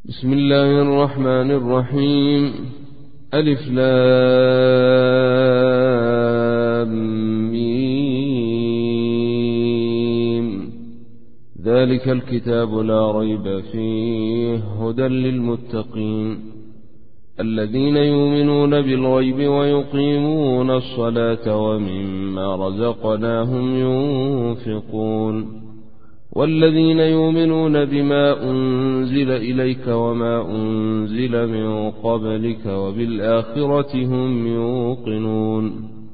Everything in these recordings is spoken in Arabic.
بسم الله الرحمن الرحيم. ألف لام ميم. ذلك الكتاب لا ريب فيه هدى للمتقين الذين يؤمنون بالغيب ويقيمون الصلاة ومما رزقناهم ينفقون والذين يؤمنون بما أنزل إليك وما أنزل من قبلك وبالآخرة هم يوقنون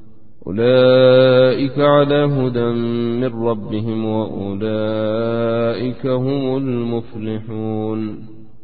أولئك على هدى من ربهم وأولئك هم المفلحون.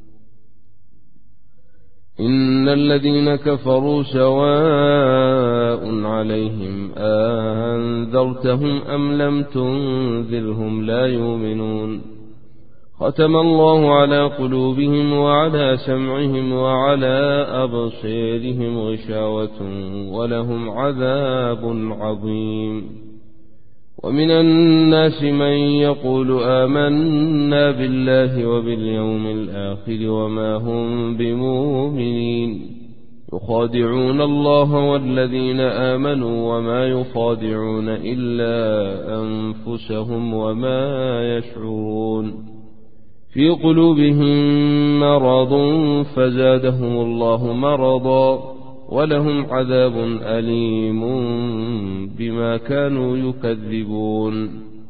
إن الذين كفروا سواء عليهم أنذرتهم أم لم تنذرهم لا يؤمنون ختم الله على قلوبهم وعلى سمعهم وعلى أبصيرهم غشاوة ولهم عذاب عظيم. ومن الناس من يقول آمنا بالله وباليوم الآخر وما هم بمؤمنين يخادعون الله والذين آمنوا وما يخادعون إلا أنفسهم وما يشعرون في قلوبهم مرض فزادهم الله مرضا ولهم عذاب أليم بما كانوا يكذبون.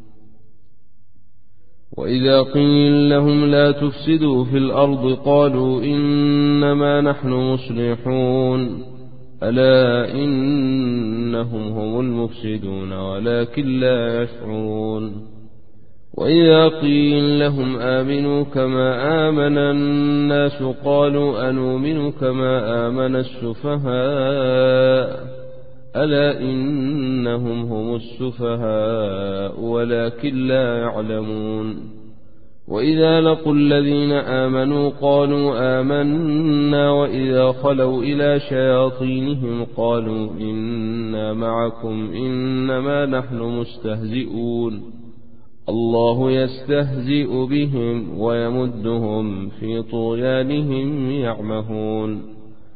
وإذا قيل لهم لا تفسدوا في الأرض قالوا إنما نحن مصلحون ألا إنهم هم المفسدون ولكن لا يشعرون. وإذا قيل لهم آمنوا كما آمن الناس قالوا أنؤمن كما آمن السفهاء ألا إنهم هم السفهاء ولكن لا يعلمون. وإذا لقوا الذين آمنوا قالوا آمنا وإذا خلوا إلى شياطينهم قالوا إنا معكم إنما نحن مستهزئون الله يستهزئ بهم ويمدهم في طغيانهم يعمهون.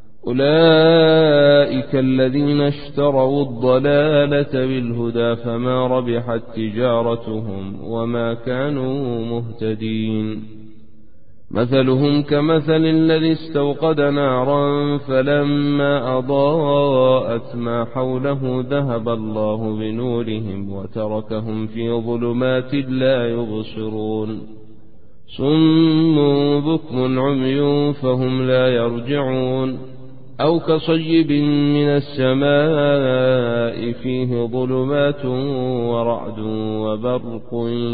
أولئك الذين اشتروا الضلالة بالهدى فما ربحت تجارتهم وما كانوا مهتدين. مثلهم كمثل الذي استوقد نارا فلما أضاءت ما حوله ذهب الله بنورهم وتركهم في ظلمات لا يبصرون صم بكم عمي فهم لا يرجعون أو كصيب من السماء فيه ظلمات ورعد وبرق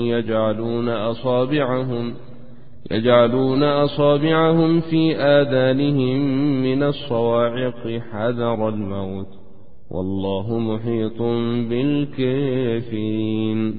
يجعلون أصابعهم في آذانهم من الصواعق حذر الموت والله محيط بالكافرين.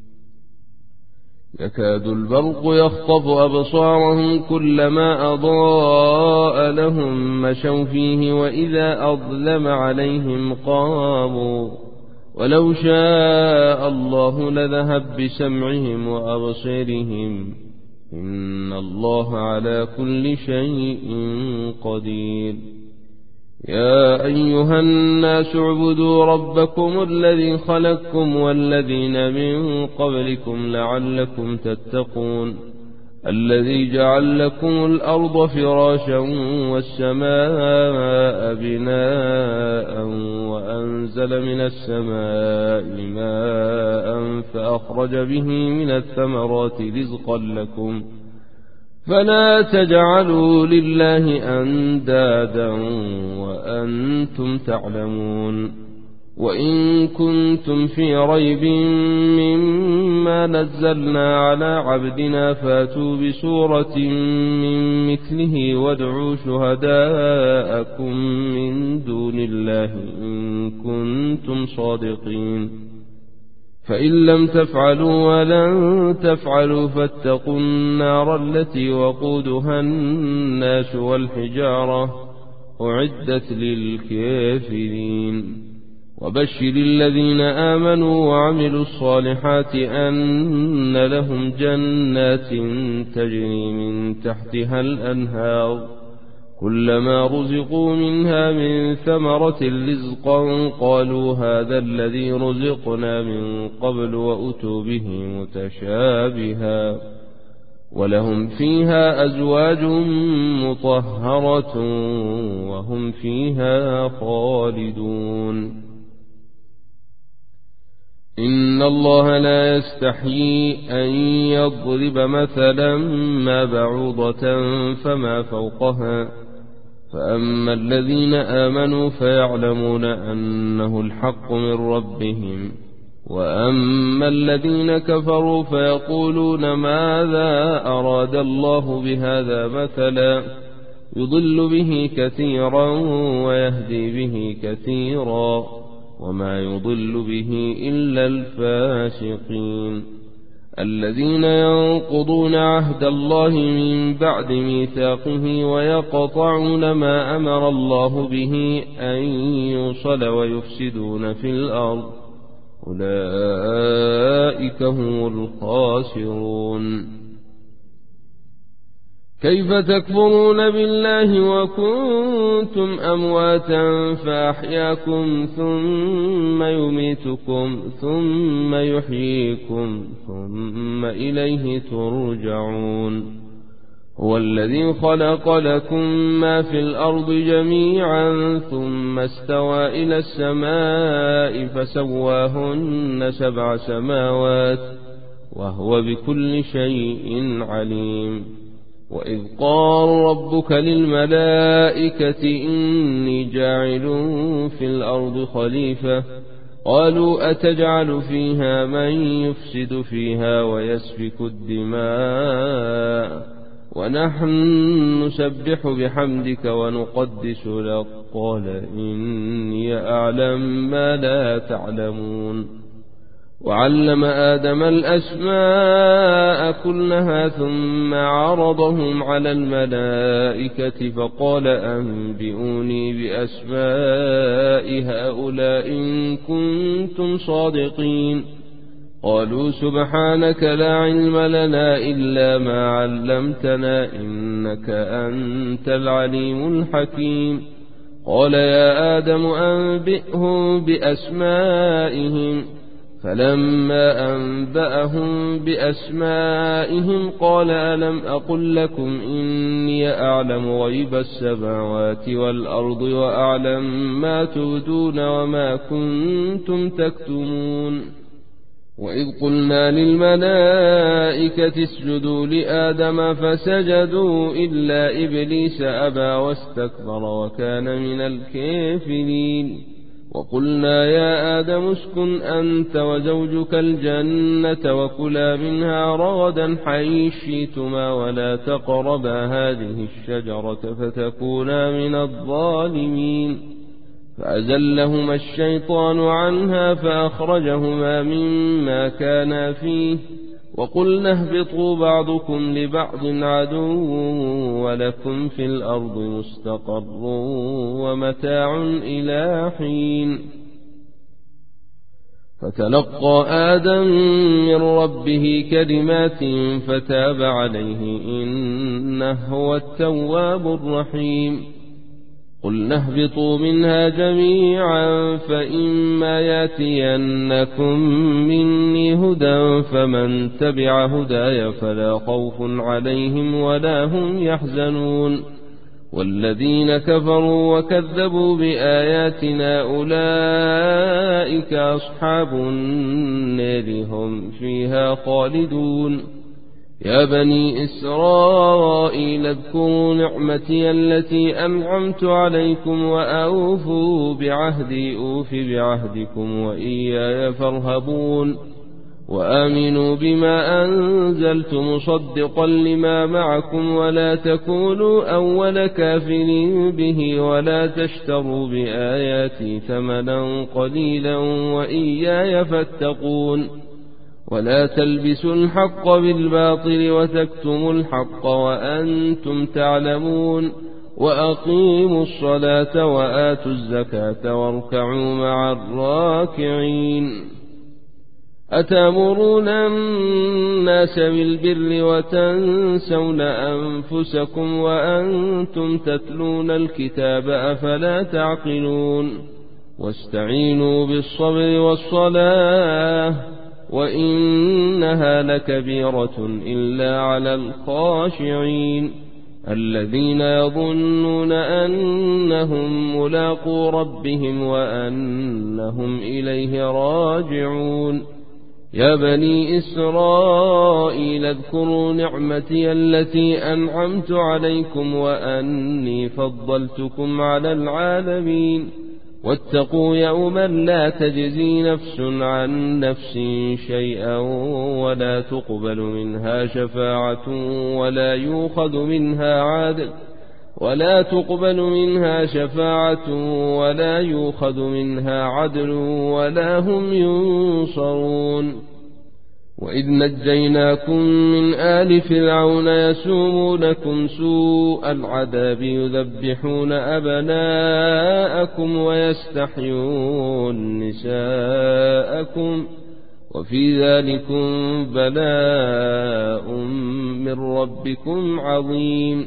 يكاد البرق يخطف أبصارهم كلما أضاء لهم مشوا فيه وإذا أظلم عليهم قاموا ولو شاء الله لذهب بسمعهم وأبصارهم إن الله على كل شيء قدير. يا أيها الناس اعبدوا ربكم الذي خلقكم والذين من قبلكم لعلكم تتقون الذي جعل لكم الأرض فراشا والسماء بناء وأنزل من السماء ماء فأخرج به من الثمرات رزقا لكم فلا تجعلوا لله أندادا وأنتم تعلمون. وإن كنتم في ريب مما نزلنا على عبدنا فاتوا بسورة من مثله وادعوا شهداءكم من دون الله إن كنتم صادقين فإن لم تفعلوا ولن تفعلوا فاتقوا النار التي وقودها الناس والحجارة أعدت للكافرين. وبشر الذين آمنوا وعملوا الصالحات أن لهم جنات تجري من تحتها الأنهار كلما رزقوا منها من ثمرة رزقا قالوا هذا الذي رزقنا من قبل وأتوا به متشابها ولهم فيها أزواج مطهرة وهم فيها خالدون. إن الله لا يستحيي أن يضرب مثلا ما بعوضة فما فوقها فأما الذين آمنوا فيعلمون أنه الحق من ربهم وأما الذين كفروا فيقولون ماذا أراد الله بهذا مثلا يضل به كثيرا ويهدي به كثيرا وما يضل به إلا الفاسقين الذين ينقضون عهد الله من بعد ميثاقه ويقطعون ما أمر الله به أن يوصل ويفسدون في الأرض أولئك هم الخاسرون. كيف تكفرون بالله وكنتم أمواتا فأحياكم ثم يميتكم ثم يحييكم ثم إليه ترجعون. هو الذي خلق لكم ما في الأرض جميعا ثم استوى إلى السماء فسواهن 7 سماوات وهو بكل شيء عليم. وإذ قال ربك للملائكة إني جاعل في الأرض خليفة قالوا أتجعل فيها من يفسد فيها ويسفك الدماء ونحن نسبح بحمدك ونقدس لك قال إني أعلم ما لا تعلمون. وعلم آدم الأسماء كلها ثم عرضهم على الملائكة فقال أنبئوني بأسماء هؤلاء إن كنتم صادقين. قالوا سبحانك لا علم لنا إلا ما علمتنا إنك أنت العليم الحكيم. قال يا آدم أنبئهم بأسمائهم فلما أنبأهم بأسمائهم قال ألم أقل لكم إني أعلم غيب السماوات والأرض وأعلم ما تبدون وما كنتم تكتمون. وإذ قلنا للملائكة اسجدوا لآدم فسجدوا إلا إبليس أبى واستكبر وكان من الكافرين. وقلنا يا آدم اسكن أنت وزوجك الجنة وكلا منها رغدا حيث شئتما ولا تقربا هذه الشجرة فتكونا من الظالمين. فأزلهما الشيطان عنها فأخرجهما مما كانا فيه وقلنا اهبطوا بعضكم لبعض عدو ولكم في الأرض مستقر ومتاع إلى حين. فتلقى آدم من ربه كلمات فتاب عليه إنه هو التواب الرحيم. قلنا اهبطوا منها جميعا فإما ياتينكم مني هدى فمن تبع هداي فلا خوف عليهم ولا هم يحزنون. والذين كفروا وكذبوا بآياتنا أولئك أصحاب النار هم فيها خالدون. يا بني إسرائيل اذكروا نعمتي التي أنعمت عليكم وأوفوا بعهدي أوف بعهدكم وإياي فارهبون. وآمنوا بما أنزلت مصدقا لما معكم ولا تكونوا أول كافر به ولا تشتروا بآياتي ثمنا قليلا وإياي فاتقون. ولا تلبسوا الحق بالباطل وتكتموا الحق وأنتم تعلمون. وأقيموا الصلاة وآتوا الزكاة واركعوا مع الراكعين أتأمرون الناس بالبر وتنسون أنفسكم وأنتم تتلون الكتاب أفلا تعقلون واستعينوا بالصبر والصلاة وإنها لكبيرة إلا على الخاشعين الذين يظنون أنهم ملاقو ربهم وأنهم إليه راجعون يا بني إسرائيل اذكروا نعمتي التي أنعمت عليكم وأني فضلتكم على العالمين واتقوا يوما لا تجزي نفس عن نفس شيئا ولا تقبل منها شفاعة ولا يؤخذ منها عدل ولا هم ينصرون وإذ نجيناكم من آل فرعون يسومونكم سوء العذاب يذبحون أبناءكم ويستحيون نساءكم وفي ذلكم بلاء من ربكم عظيم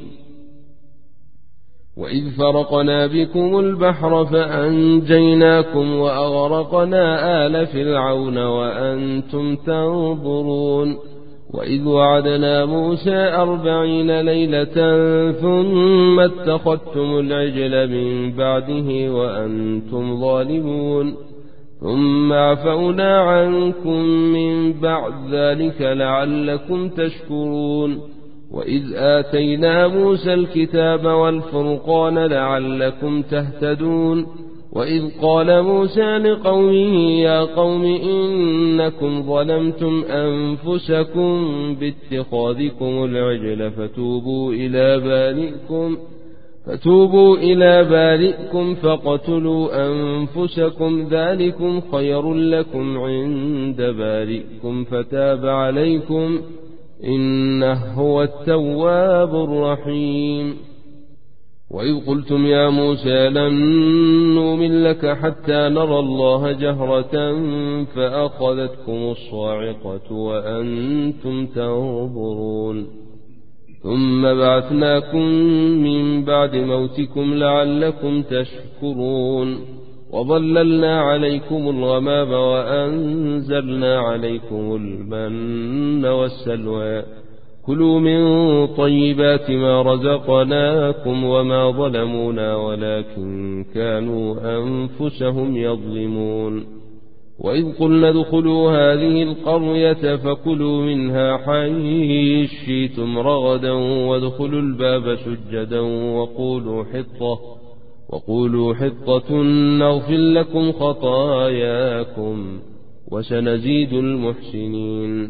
وإذ فرقنا بكم البحر فأنجيناكم وأغرقنا آل فرعون وأنتم تنظرون وإذ وعدنا موسى 40 ليلة ثم اتخذتم العجل من بعده وأنتم ظالمون ثم عفونا عنكم من بعد ذلك لعلكم تشكرون وإذ آتينا موسى الكتاب والفرقان لعلكم تهتدون وإذ قال موسى لقومه يا قوم إنكم ظلمتم أنفسكم باتخاذكم العجل فتوبوا إلى بارئكم فاقتلوا أنفسكم ذلكم خير لكم عند بارئكم فتاب عليكم إنه هو التواب الرحيم وإذ قلتم يا موسى لن نؤمن لك حتى نرى الله جهرة فأخذتكم الصاعقة وأنتم تنظرون ثم بعثناكم من بعد موتكم لعلكم تشكرون وظللنا عليكم الغمام وأنزلنا عليكم المن والسلوى كلوا من طيبات ما رزقناكم وما ظلمونا ولكن كانوا أنفسهم يظلمون وإذ قلنا ادخلوا هذه القرية فكلوا منها حيث شئتم رغدا وادخلوا الباب سجدا وقولوا حطة نغفر لكم خطاياكم وسنزيد المحسنين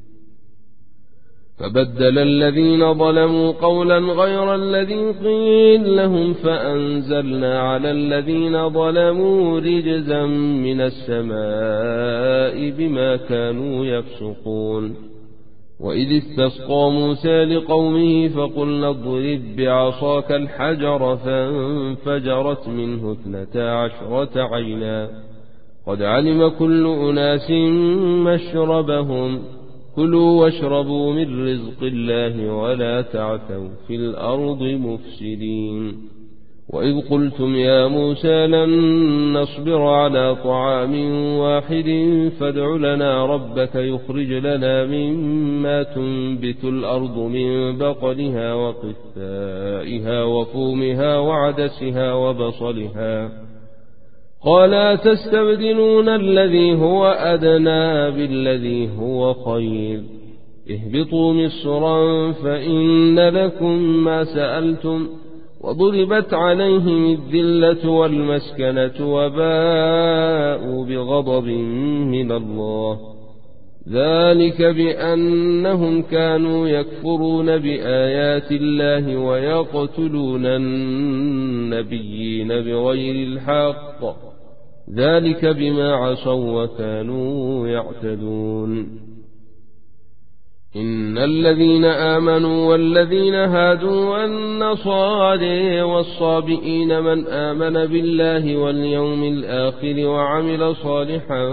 فبدل الذين ظلموا قولا غير الذي قيل لهم فأنزلنا على الذين ظلموا رجزا من السماء بما كانوا يفسقون وإذ استسقى موسى لقومه فقلنا اضرب بعصاك الحجر فانفجرت منه 12 عينا قد علم كل أناس مشربهم كلوا واشربوا من رزق الله ولا تعثوا في الأرض مفسدين وإذ قلتم يا موسى لن نصبر على طعام واحد فادع لنا ربك يخرج لنا مما تنبت الأرض من بقلها وقثائها وفومها وعدسها وبصلها قال تستبدلون الذي هو أدنى بالذي هو خير اهبطوا مصرا فإن لكم ما سألتم وضربت عليهم الذلة والمسكنة وباءوا بغضب من الله ذلك بأنهم كانوا يكفرون بآيات الله ويقتلون النبيين بغير الحق ذلك بما عصوا وكانوا يعتدون إن الذين آمنوا والذين هادوا والنصارى والصابئين من آمن بالله واليوم الآخر وعمل صالحا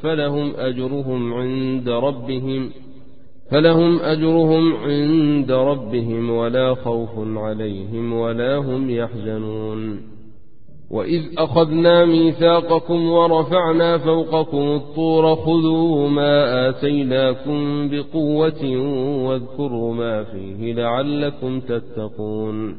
فلهم أجرهم عند ربهم ولا خوف عليهم ولا هم يحزنون. وإذ أخذنا ميثاقكم ورفعنا فوقكم الطور خذوا ما آتيناكم بقوة واذكروا ما فيه لعلكم تتقون.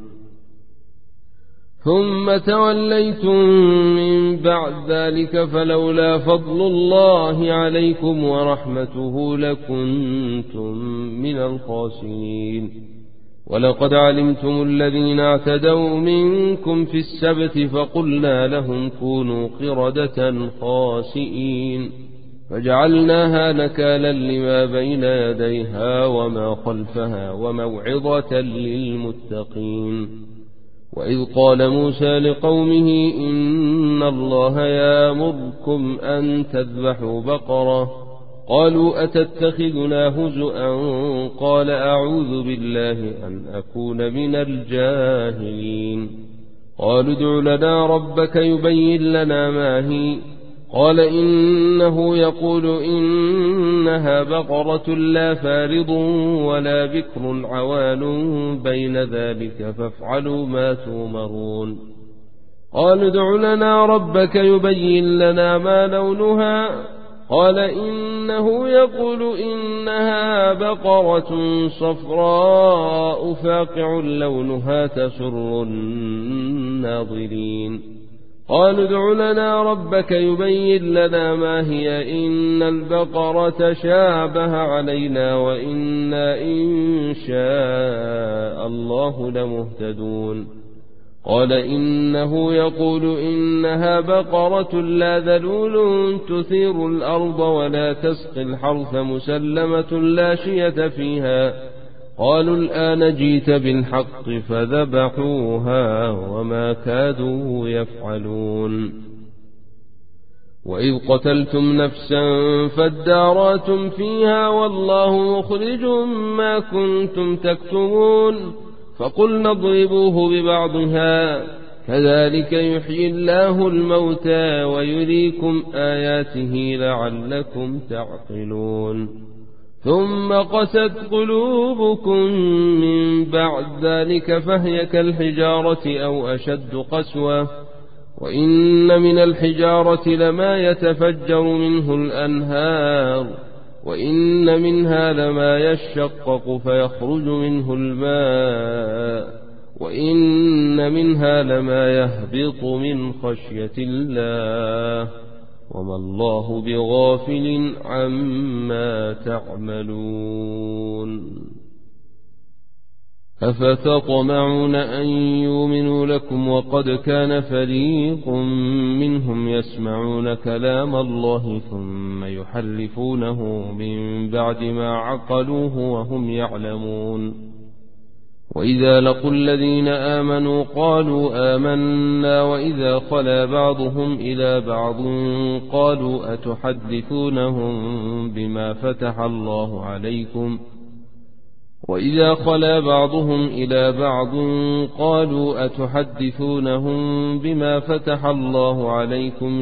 ثم توليتم من بعد ذلك فلولا فضل الله عليكم ورحمته لكنتم من الخاسرين. ولقد علمتم الذين اعتدوا منكم في السبت فقلنا لهم كونوا قردة خاسئين فجعلناها نكالا لما بين يديها وما خلفها وموعظة للمتقين. وإذ قال موسى لقومه إن الله يأمركم أن تذبحوا بقرة قالوا أتتخذنا هزؤا قال أعوذ بالله أن أكون من الجاهلين. قالوا ادع لنا ربك يبين لنا ما هي قال إنه يقول إنها بقرة لا فارض ولا بكر عوان بين ذلك فافعلوا ما تؤمرون. قالوا ادع لنا ربك يبين لنا ما لونها قال إنه يقول إنها بقرة صفراء فاقع لونها تسر الناظرين. قالوا ادع لنا ربك يبين لنا ما هي إن البقرة شابه علينا وإنا إن شاء الله لمهتدون. قال إنه يقول إنها بقرة لا ذلول تثير الأرض ولا تسقي الحرث مسلمة لا شية فيها. قالوا الآن جئت بالحق فذبحوها وما كادوا يفعلون. وإذ قتلتم نفسا فادارأتم فيها والله مخرج ما كنتم تكتمون فقلنا اضربوه ببعضها كذلك يحيي الله الموتى ويريكم آياته لعلكم تعقلون. ثم قست قلوبكم من بعد ذلك فهي كالحجارة أو أشد قسوة وإن من الحجارة لما يتفجر منه الأنهار وإن منها لما يشقق فيخرج منه الماء وإن منها لما يهبط من خشية الله وما الله بغافل عما تعملون. أفتطمعون أن يؤمنوا لكم وقد كان فريق منهم يسمعون كلام الله ثم يحرفونه من بعد ما عقلوه وهم يعلمون. وإذا لقوا الذين آمنوا قالوا آمنا وإذا خلا بعضهم إلى بعض قالوا أتحدثونهم بما فتح الله عليكم وإذا خلا بعضهم إلى بعض قالوا أتحدثونهم بما فتح الله عليكم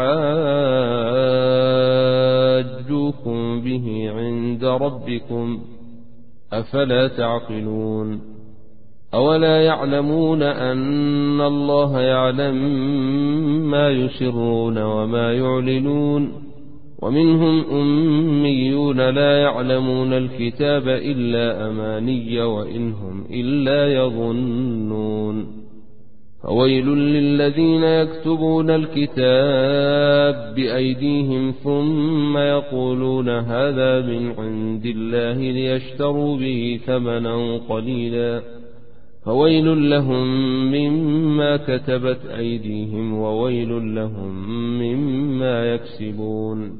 ليحاجوكم به عند ربكم أفلا تعقلون. أولا يعلمون أن الله يعلم ما يسرون وما يعلنون ومنهم أميون لا يعلمون الكتاب إلا أماني وإنهم إلا يظنون. فويل للذين يكتبون الكتاب بأيديهم ثم يقولون هذا من عند الله ليشتروا به ثمنا قليلا فويل لهم مما كتبت أيديهم وويل لهم مما يكسبون.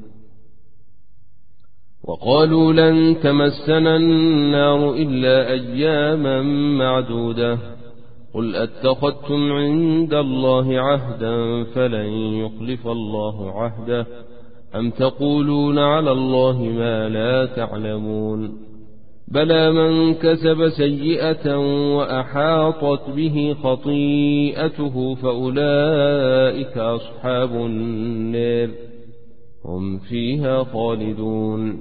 وقالوا لن تمسنا النار إلا أياما معدودة قل أتخذتم عند الله عهدا فلن يخلف الله عهده أم تقولون على الله ما لا تعلمون. بلى من كسب سيئة وأحاطت به خطيئته فأولئك أصحاب النار هم فيها خالدون.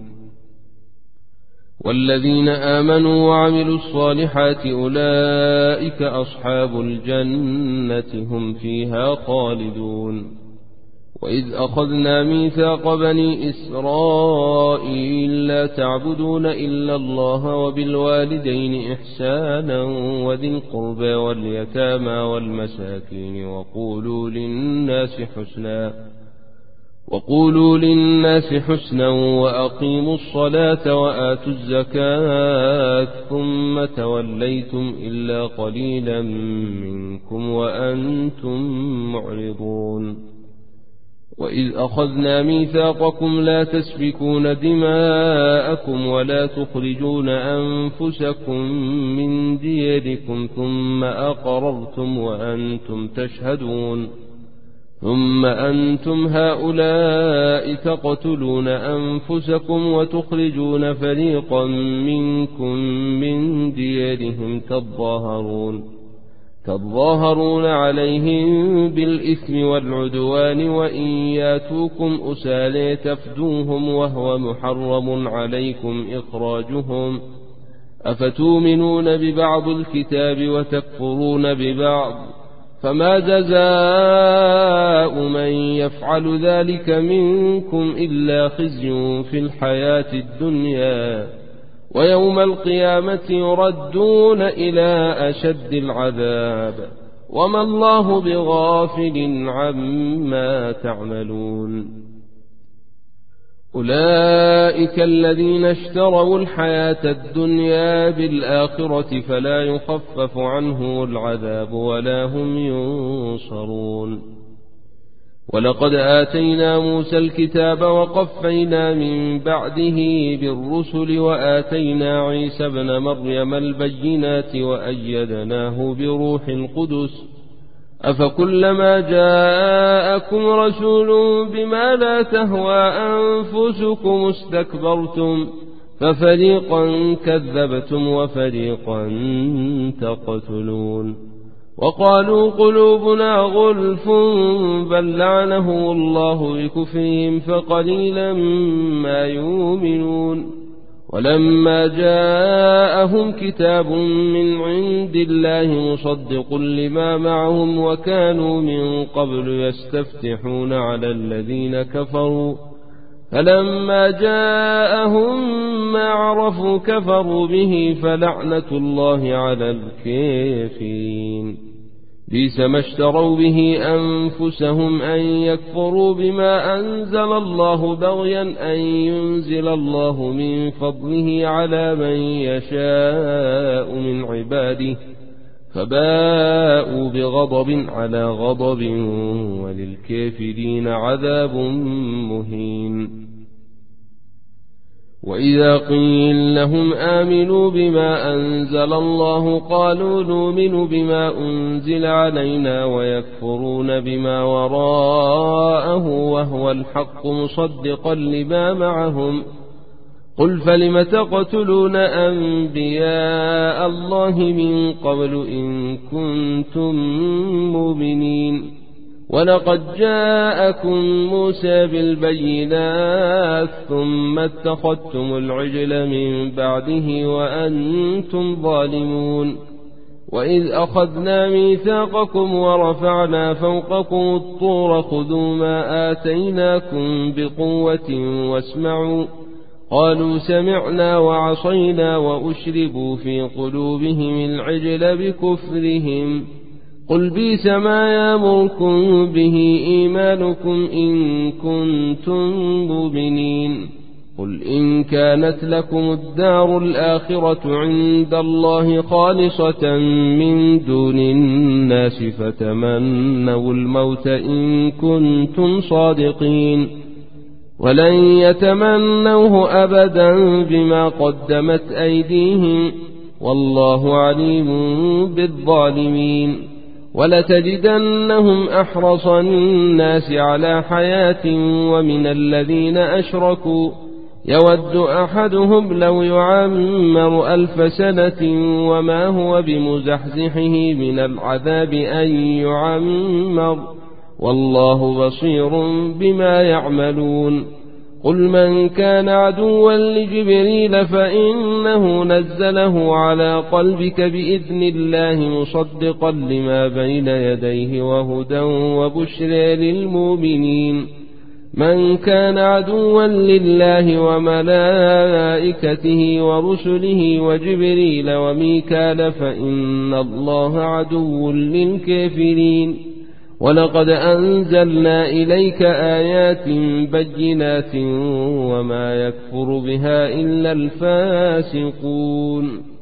والذين آمنوا وعملوا الصالحات أولئك أصحاب الجنة هم فيها خالدون. وإذ أخذنا ميثاق بني إسرائيل لا تعبدون إلا الله وبالوالدين إحسانا وذي القربى واليتامى والمساكين وقولوا للناس حسنا وأقيموا الصلاة وآتوا الزكاة ثم توليتم إلا قليلا منكم وأنتم معرضون. وإذ أخذنا ميثاقكم لا تسفكون دماءكم ولا تخرجون أنفسكم من دياركم ثم أقررتم وأنتم تشهدون. ثم أنتم هؤلاء تقتلون أنفسكم وتخرجون فريقا منكم من ديارهم تظاهرون عليهم بالإثم والعدوان وإن ياتوكم أسالي تفدوهم وهو محرم عليكم إخراجهم أفتؤمنون ببعض الكتاب وتكفرون ببعض فما جزاء من يفعل ذلك منكم إلا خزي في الحياة الدنيا ويوم القيامة يردون إلى أشد العذاب وما الله بغافل عما تعملون. أولئك الذين اشتروا الحياة الدنيا بالآخرة فلا يخفف عنهم العذاب ولا هم ينصرون. ولقد آتينا موسى الكتاب وقفينا من بعده بالرسل وآتينا عيسى ابن مريم البينات وأيدناه بروح القدس أفكلما جاءكم رسول بما لا تهوى أنفسكم استكبرتم ففريقا كذبتم وفريقا تقتلون. وقالوا قلوبنا غلف بل لعنه الله بكفرهم فقليلا ما يؤمنون. ولما جاءهم كتاب من عند الله مصدق لما معهم وكانوا من قبل يستفتحون على الذين كفروا فلما جاءهم ما عرفوا كفروا به فلعنة الله على الكافرين. بئس ما اشتروا به أنفسهم أن يكفروا بما أنزل الله بغيا أن ينزل الله من فضله على من يشاء من عباده فباءوا بغضب على غضب وللكافرين عذاب مهين. وإذا قيل لهم آمنوا بما أنزل الله قالوا نؤمن بما أنزل علينا ويكفرون بما وراءه وهو الحق مصدقا لما معهم قل فلم تقتلون أنبياء الله من قبل إن كنتم مؤمنين. ولقد جاءكم موسى بالبينات ثم اتخذتم العجل من بعده وأنتم ظالمون. وإذ أخذنا ميثاقكم ورفعنا فوقكم الطور خذوا ما آتيناكم بقوة واسمعوا قالوا سمعنا وعصينا وأشربوا في قلوبهم العجل بكفرهم قل بئس ما يأمركم به إيمانكم إن كنتم مؤمنين. قل إن كانت لكم الدار الآخرة عند الله خالصة من دون الناس فتمنوا الموت إن كنتم صادقين ولن يتمنوه أبدا بما قدمت أيديهم والله عليم بالظالمين. ولتجدنهم أحرص الناس على حياة ومن الذين أشركوا يود أحدهم لو يعمر 1000 سنة وما هو بمزحزحه من العذاب أن يعمر والله بصير بما يعملون قل من كان عدوا لجبريل فإنه نزله على قلبك بإذن الله مصدقا لما بين يديه وهدى وبشرى للمؤمنين من كان عدوا لله وملائكته ورسله وجبريل وميكال فإن الله عدو للكافرين ولقد أنزلنا إليك آيات بينات وما يكفر بها إلا الفاسقون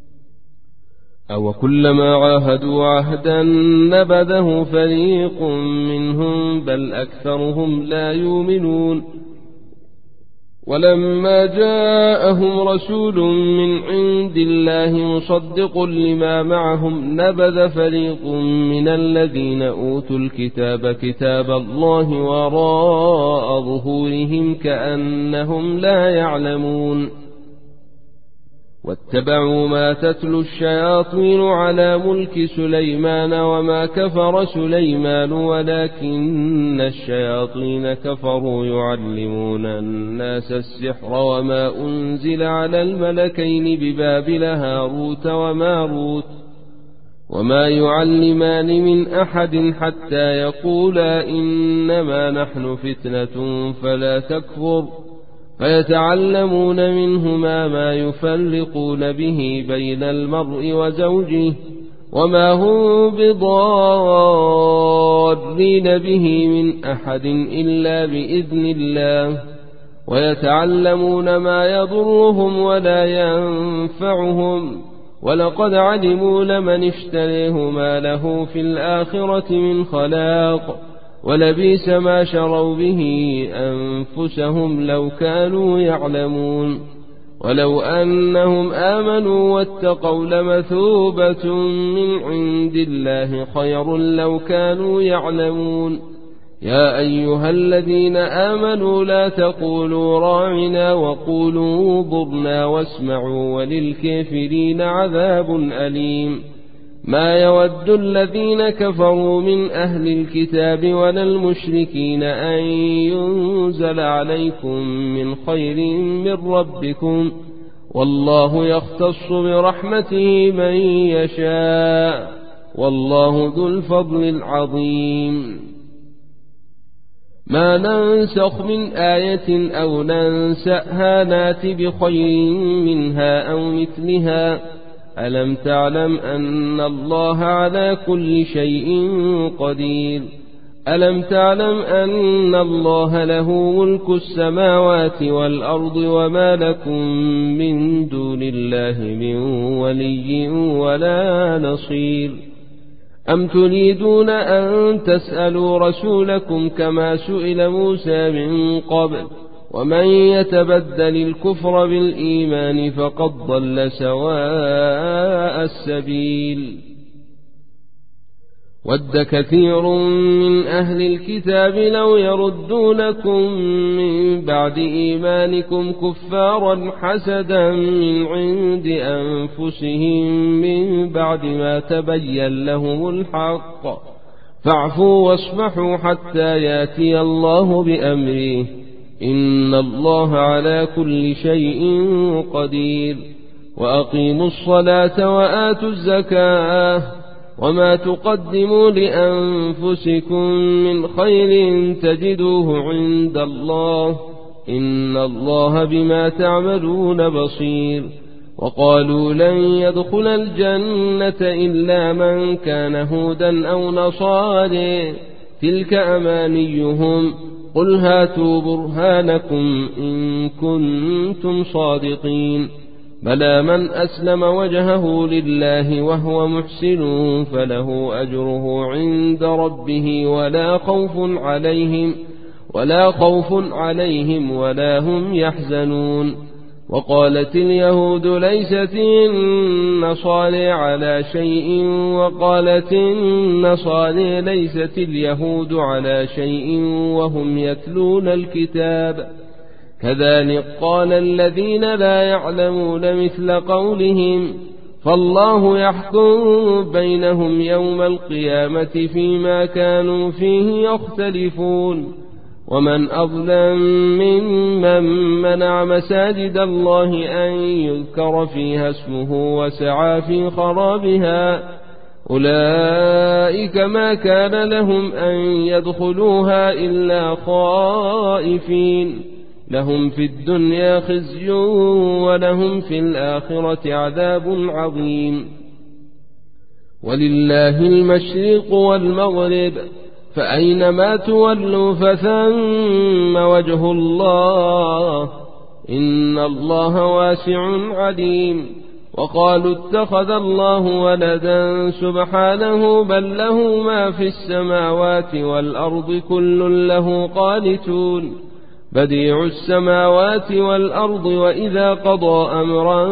أو كلما عاهدوا عهدا نبذه فريق منهم بل أكثرهم لا يؤمنون ولما جاءهم رسول من عند الله مصدق لما معهم نبذ فريق من الذين أوتوا الكتاب كتاب الله وراء ظهورهم كأنهم لا يعلمون واتبعوا ما تتلو الشياطين على ملك سليمان وما كفر سليمان ولكن الشياطين كفروا يعلمون الناس السحر وما أنزل على الملكين ببابل هاروت وماروت وما يعلمان من أحد حتى يقولا إنما نحن فتنة فلا تكفر فيتعلمون منهما ما يفرقون به بين المرء وزوجه وما هم بضارين به من أحد إلا بإذن الله ويتعلمون ما يضرهم ولا ينفعهم ولقد علموا لمن اشتريه ما له في الآخرة من خلاق ولبئس ما شروا به أنفسهم لو كانوا يعلمون ولو أنهم آمنوا واتقوا لمثوبة من عند الله خير لو كانوا يعلمون يا أيها الذين آمنوا لا تقولوا راعنا وقولوا انظرنا واسمعوا وللكافرين عذاب أليم ما يود الذين كفروا من أهل الكتاب ولا المشركين أن ينزل عليكم من خير من ربكم والله يختص برحمته من يشاء والله ذو الفضل العظيم ما ننسخ من آية أو ننسأها نات بخير منها أو مثلها ألم تعلم أن الله على كل شيء قدير ألم تعلم أن الله له ملك السماوات والأرض وما لكم من دون الله من ولي ولا نصير أم تريدون أن تسألوا رسولكم كما سئل موسى من قبل ومن يتبدل الكفر بالإيمان فقد ضل سواء السبيل ود كثير من أهل الكتاب لو يردونكم من بعد إيمانكم كفارا حسدا من عند أنفسهم من بعد ما تبين لهم الحق فاعفوا واصفحوا حتى يأتي الله بأمره إن الله على كل شيء قدير وأقيموا الصلاة وآتوا الزكاة وما تقدموا لأنفسكم من خير تجدوه عند الله إن الله بما تعملون بصير وقالوا لن يدخل الجنة إلا من كان هودا أو نصارى تلك أمانيهم قل هاتوا برهانكم إن كنتم صادقين بلى من أسلم وجهه لله وهو محسن فله أجره عند ربه ولا خوف عليهم ولا هم يحزنون وقالت اليهود ليست النصارى على شيء وقالت النصارى ليست اليهود على شيء وهم يتلون الكتاب كذلك قال الذين لا يعلمون مثل قولهم فالله يحكم بينهم يوم القيامة فيما كانوا فيه يختلفون ومن أظلم ممن منع مساجد الله أن يذكر فيها اسمه وسعى في خرابها أولئك ما كان لهم أن يدخلوها إلا خائفين لهم في الدنيا خزي ولهم في الآخرة عذاب عظيم ولله المشرق والمغرب فأينما تولوا فثم وجه الله إن الله واسع عليم وقالوا اتخذ الله ولدا سبحانه بل له ما في السماوات والأرض كل له قانتون بديع السماوات والأرض وإذا قضى أمرا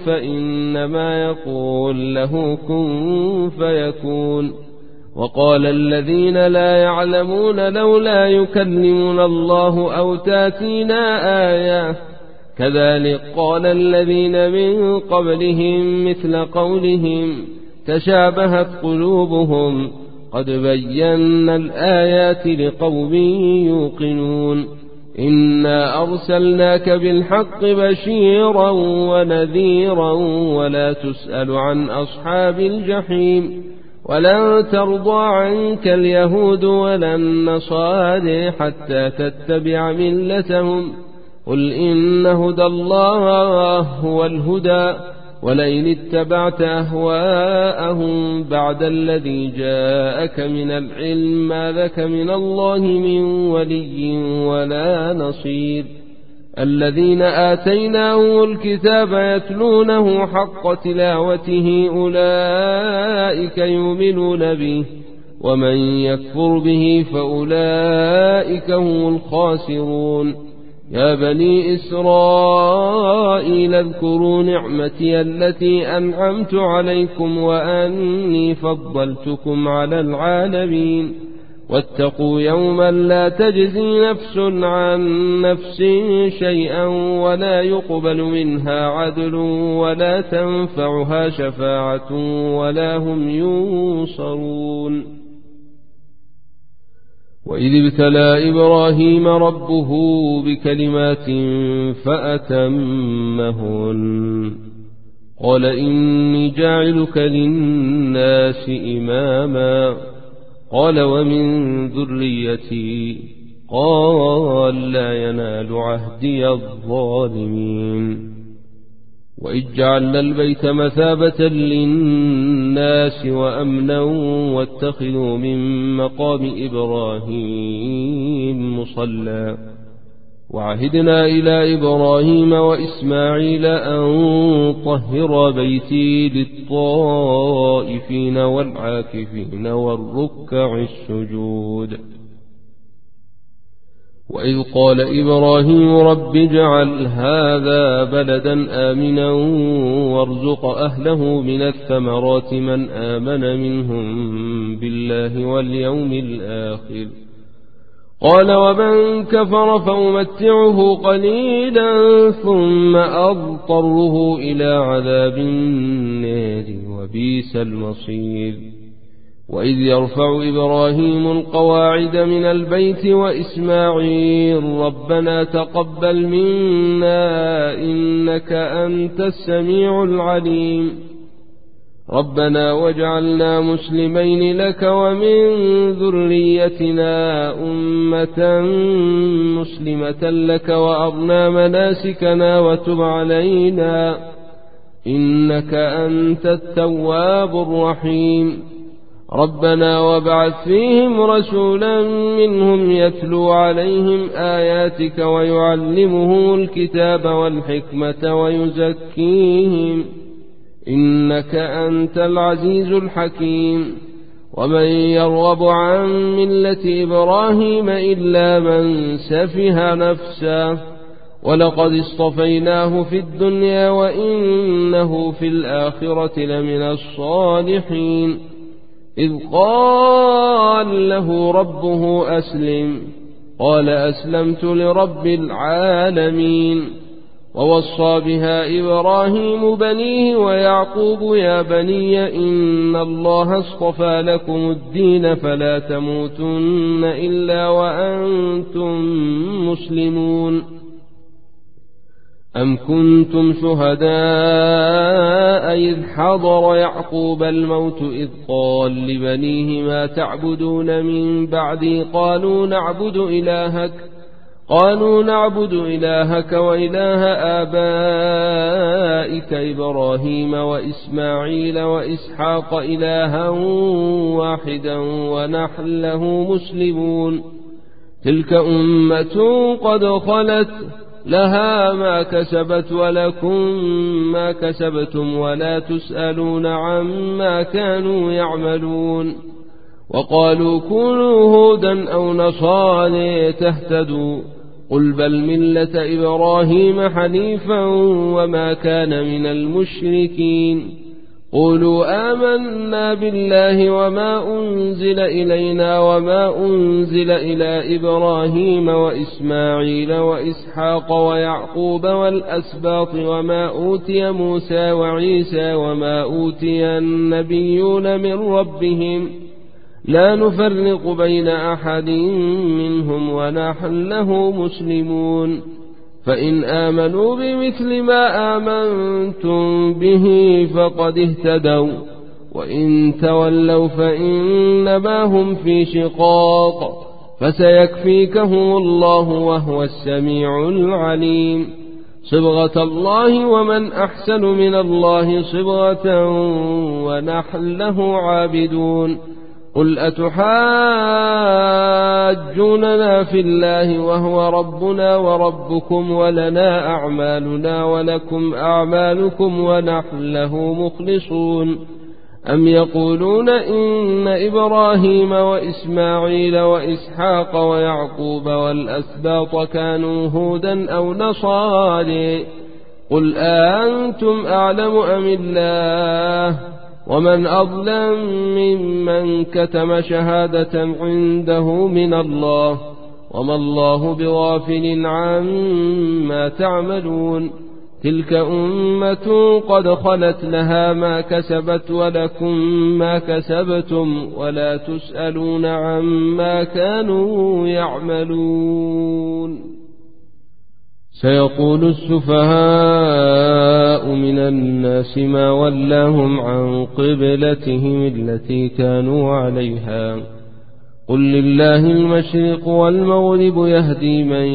فإنما يقول له كن فيكون وقال الذين لا يعلمون لولا يكلمنا الله أو تاتينا آية كذلك قال الذين من قبلهم مثل قولهم تشابهت قلوبهم قد بينا الآيات لقوم يوقنون إنا أرسلناك بالحق بشيرا ونذيرا ولا تسأل عن أصحاب الجحيم ولن ترضى عنك اليهود ولا النصارى حتى تتبع ملتهم قل إن هدى الله هو الهدى ولئن اتبعت أهواءهم بعد الذي جاءك من العلم ما لك من الله من ولي ولا نصير الذين آتيناهم الكتاب يتلونه حق تلاوته أولئك يؤمنون به ومن يكفر به فأولئك هم الخاسرون يا بني إسرائيل اذكروا نعمتي التي أنعمت عليكم وأني فضلتكم على العالمين واتقوا يوما لا تجزي نفس عن نفس شيئا ولا يقبل منها عدل ولا تنفعها شفاعة ولا هم ينصرون وإذ ابتلى إبراهيم ربه بكلمات فأتمهن قال إني جاعلك للناس إماما قال ومن ذريتي قال لا ينال عهدي الظالمين وإذ جعلنا البيت مثابة للناس وأمنا واتخذوا من مقام إبراهيم مصلى وعهدنا إلى إبراهيم وإسماعيل أن طهر بيتي للطائفين والعاكفين والركع السجود وإذ قال إبراهيم رب اجعل هذا بلدا آمنا وارزق أهله من الثمرات من آمن منهم بالله واليوم الآخر قال ومن كفر فأمتعه قليلا ثم أضطره إلى عذاب النار وبئس المصير وإذ يرفع إبراهيم القواعد من البيت وإسماعيل ربنا تقبل منا إنك أنت السميع العليم ربنا واجعلنا مسلمين لك ومن ذريتنا أمة مسلمة لك وأرنا مناسكنا وتب علينا إنك أنت التواب الرحيم ربنا وابعث فيهم رسولا منهم يتلو عليهم آياتك ويعلمهم الكتاب والحكمة ويزكيهم إنك أنت العزيز الحكيم ومن يرغب عن ملة إبراهيم إلا من سفه نفسه ولقد اصطفيناه في الدنيا وإنه في الآخرة لمن الصالحين إذ قال له ربه أسلم قال أسلمت لرب العالمين. ووصى بها إبراهيم بنيه ويعقوب يا بني إن الله اصطفى لكم الدين فلا تموتن إلا وأنتم مسلمون. أم كنتم شهداء إذ حضر يعقوب الموت إذ قال لبنيه ما تعبدون من بعدي قالوا نعبد إلهك وإله آبائك إبراهيم وإسماعيل وإسحاق إلها واحدا ونحن له مسلمون. تلك أمة قد خلت لها ما كسبت ولكم ما كسبتم ولا تسألون عما كانوا يعملون. وقالوا كونوا هودا أو نصارى تهتدوا قل بل ملة إبراهيم حنيفا وما كان من المشركين. قولوا آمنا بالله وما أنزل إلينا وما أنزل إلى إبراهيم وإسماعيل وإسحاق ويعقوب والأسباط وما أوتي موسى وعيسى وما أوتي النبيون من ربهم لا نفرق بين أحد منهم ونحن له مسلمون. فإن آمنوا بمثل ما آمنتم به فقد اهتدوا وإن تولوا فإنما هم في شقاق فسيكفيكهم الله وهو السميع العليم. صبغة الله ومن أحسن من الله صبغة ونحن له عابدون. قل أتحاجوننا في الله وهو ربنا وربكم ولنا أعمالنا ولكم أعمالكم ونحن له مخلصون. أم يقولون إن إبراهيم وإسماعيل وإسحاق ويعقوب والأسباط كانوا هودا أو نصارى قل أنتم أعلم أم الله ومن أظلم ممن كتم شهادة عنده من الله وما الله بغافل عما تعملون. تلك أمة قد خلت لها ما كسبت ولكم ما كسبتم ولا تسألون عما كانوا يعملون. سيقول السفهاء من الناس ما ولاهم عن قبلتهم التي كانوا عليها قل لله المشرق والمغرب يهدي من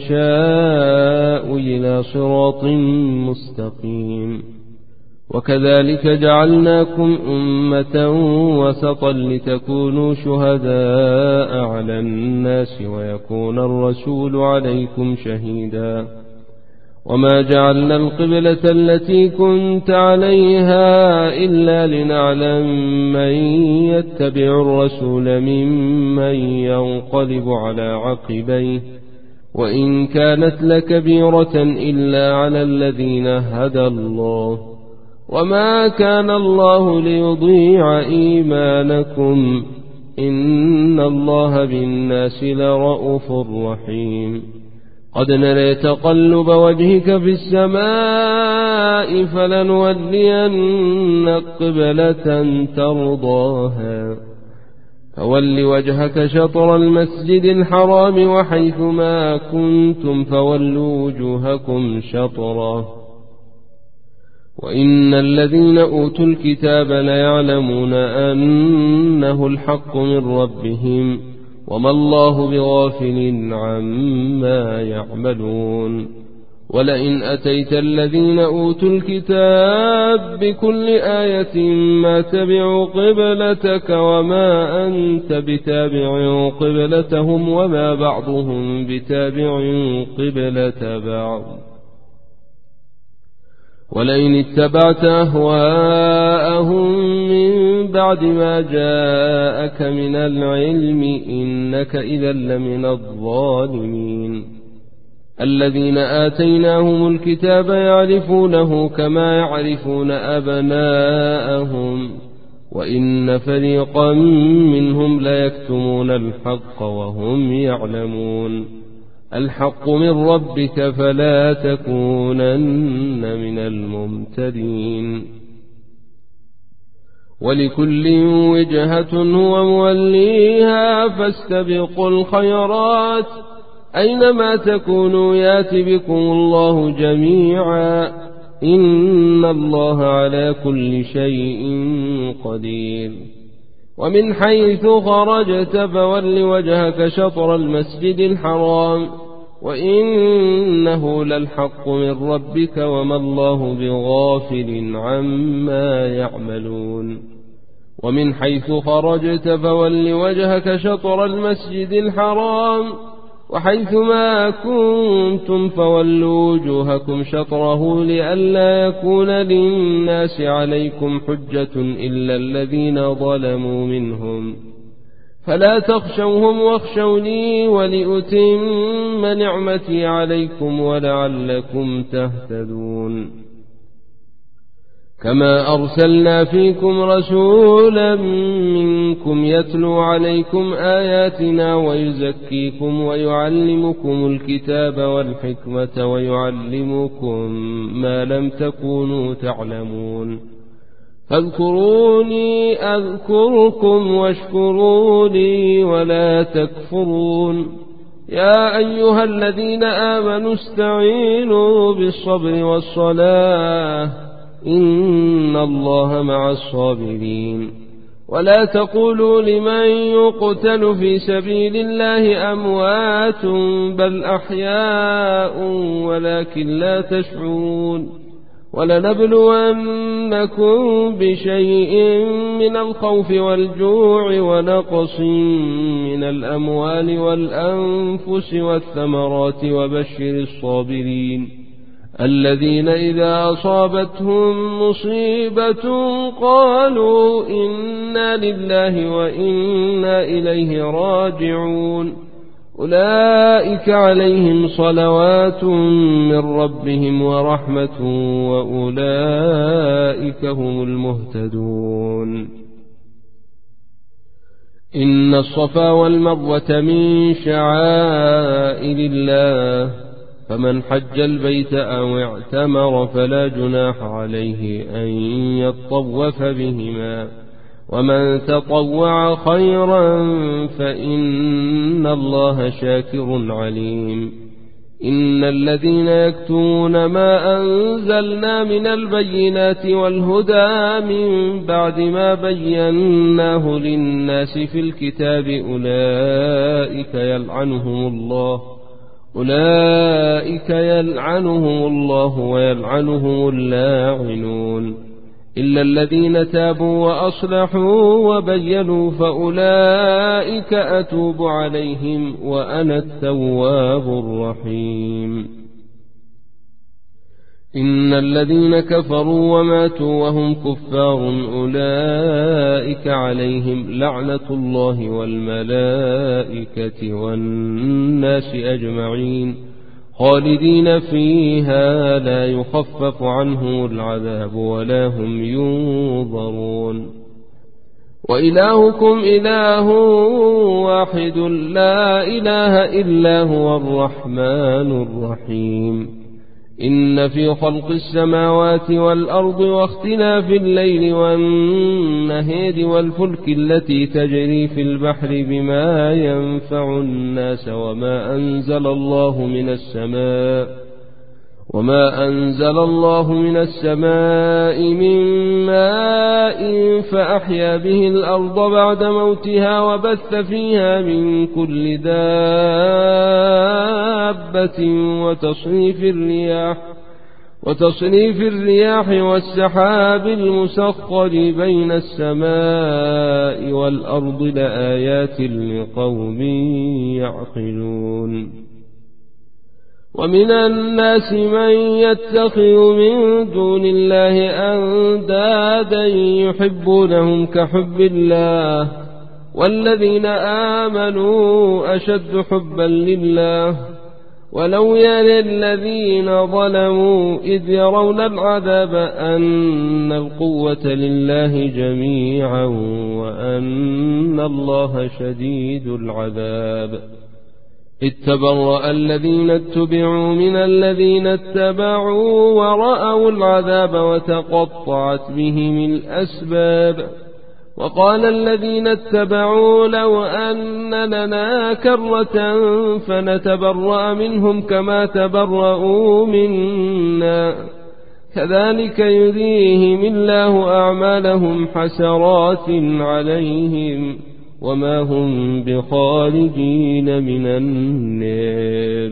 يشاء إلى صراط مستقيم. وكذلك جعلناكم أمة وسطا لتكونوا شهداء على الناس ويكون الرسول عليكم شهيدا. وما جعلنا القبلة التي كنت عليها إلا لنعلم من يتبع الرسول ممن ينقلب على عقبيه وإن كانت لكبيرة إلا على الذين هدى الله وما كان الله ليضيع إيمانكم إن الله بالناس لرءوف رحيم. قد نرى تقلب وجهك في السماء فلنولينك قبلة ترضاها فول وجهك شطر المسجد الحرام وحيث ما كنتم فولوا وجوهكم شطره وإن الذين أوتوا الكتاب ليعلمون أنه الحق من ربهم وما الله بغافل عما يعملون. ولئن أتيت الذين أوتوا الكتاب بكل آية ما تبعوا قبلتك وما أنت بتابع قبلتهم وما بعضهم بتابع قبلة بعض. ولئن اتبعت أهواءهم من بعد ما جاءك من العلم إنك إذا لمن الظالمين. الذين آتيناهم الكتاب يعرفونه كما يعرفون أبناءهم وإن فريقا منهم ليكتمون الحق وهم يعلمون. الحق من ربك فلا تكونن من الممترين. ولكل وجهة هو موليها فاستبقوا الخيرات أينما تكونوا يات بكم الله جميعا إن الله على كل شيء قدير. ومن حيث خرجت فول وجهك شطر المسجد الحرام وإنه للحق من ربك وما الله بغافل عما يعملون. ومن حيث خرجت فول وجهك شطر المسجد الحرام وحيث ما كنتم فولوا وجوهكم شطره لئلا يكون للناس عليكم حجة إلا الذين ظلموا منهم فلا تخشوهم واخشوني ولأتم نعمتي عليكم ولعلكم تهتدون. كما أرسلنا فيكم رسولا منكم يتلو عليكم آياتنا ويزكيكم ويعلمكم الكتاب والحكمة ويعلمكم ما لم تكونوا تعلمون. فاذكروني أذكركم واشكروا لي ولا تكفرون. يا أيها الذين آمنوا استعينوا بالصبر والصلاة إن الله مع الصابرين. ولا تقولوا لمن يقتل في سبيل الله أموات بل أحياء ولكن لا تشعرون. ولنبلونكم بشيء من الخوف والجوع ونقص من الأموال والأنفس والثمرات وبشر الصابرين الذين إذا أصابتهم مصيبة قالوا إنا لله وإنا إليه راجعون. أولئك عليهم صلوات من ربهم ورحمة وأولئك هم المهتدون. إن الصفا والمروة من شعائر الله فمن حج البيت أو اعتمر فلا جناح عليه أن يطوف بهما ومن تطوع خيرا فإن الله شاكر عليم. إن الذين يكتمون ما أنزلنا من البينات والهدى من بعد ما بيناه للناس في الكتاب أولئك يلعنهم الله ويلعنهم اللاعنون إلا الذين تابوا وأصلحوا وبينوا فأولئك أتوب عليهم وأنا التواب الرحيم. إن الذين كفروا وماتوا وهم كفار أولئك عليهم لعنة الله والملائكة والناس أجمعين خالدين فيها لا يخفف عنهم العذاب ولا هم ينظرون. وإلهكم إله واحد لا إله إلا هو الرحمن الرحيم. إن في خلق السماوات والأرض واختلاف الليل والنهار والفلك التي تجري في البحر بما ينفع الناس وما أنزل الله من السماء من ماء فأحيا به الأرض بعد موتها وبث فيها من كل دابة وتصريف الرياح والسحاب المسخر بين السماء والأرض لآيات لقوم يعقلون. ومن الناس من يتخذ من دون الله أندادا يحبونهم كحب الله والذين آمنوا أشد حبا لله ولو يرى الذين ظلموا إذ يرون العذاب أن القوة لله جميعا وأن الله شديد العذاب. إذ تبرأ الذين اتبعوا من الذين اتبعوا ورأوا العذاب وتقطعت بهم الأسباب. وقال الذين اتبعوا لو أن لنا كرة فنتبرأ منهم كما تبرؤوا منا كذلك يريهم الله أعمالهم حسرات عليهم وما هم بخارجين من النار.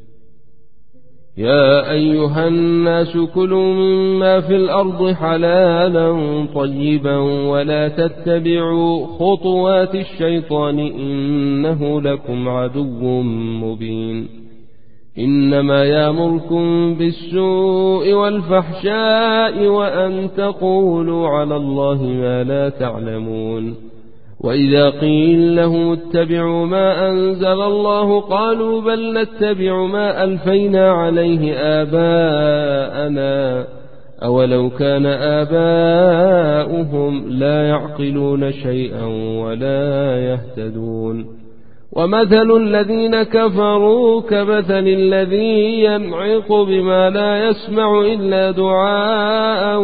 يا أيها الناس كلوا مما في الأرض حلالا طيبا ولا تتبعوا خطوات الشيطان إنه لكم عدو مبين. إنما يأمركم بالسوء والفحشاء وأن تقولوا على الله ما لا تعلمون. وإذا قيل له اتبعوا ما أنزل الله قالوا بل نتبع ما ألفينا عليه آباءنا أولو كان آباؤهم لا يعقلون شيئا ولا يهتدون. ومثل الذين كفروا كمثل الذي ينعق بما لا يسمع إلا دعاء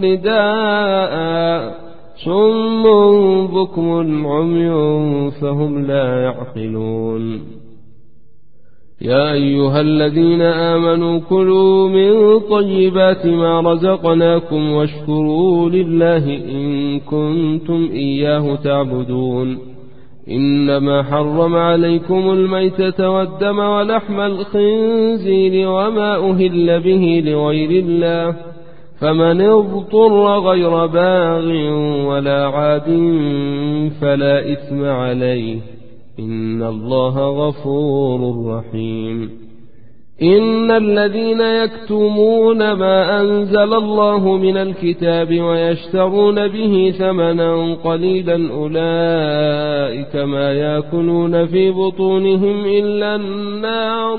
ونداء صم بكم عمي فهم لا يعقلون. يا أيها الذين آمنوا كلوا من طيبات ما رزقناكم واشكروا لله إن كنتم إياه تعبدون. إنما حرم عليكم الميتة والدم ولحم الخنزير وما أهل به لغير الله فمن اضطر غير باغ ولا عاد فلا إثم عليه إن الله غفور رحيم. إن الذين يكتمون ما أنزل الله من الكتاب ويشترون به ثمنا قليلا أولئك ما يأكلون في بطونهم إلا النار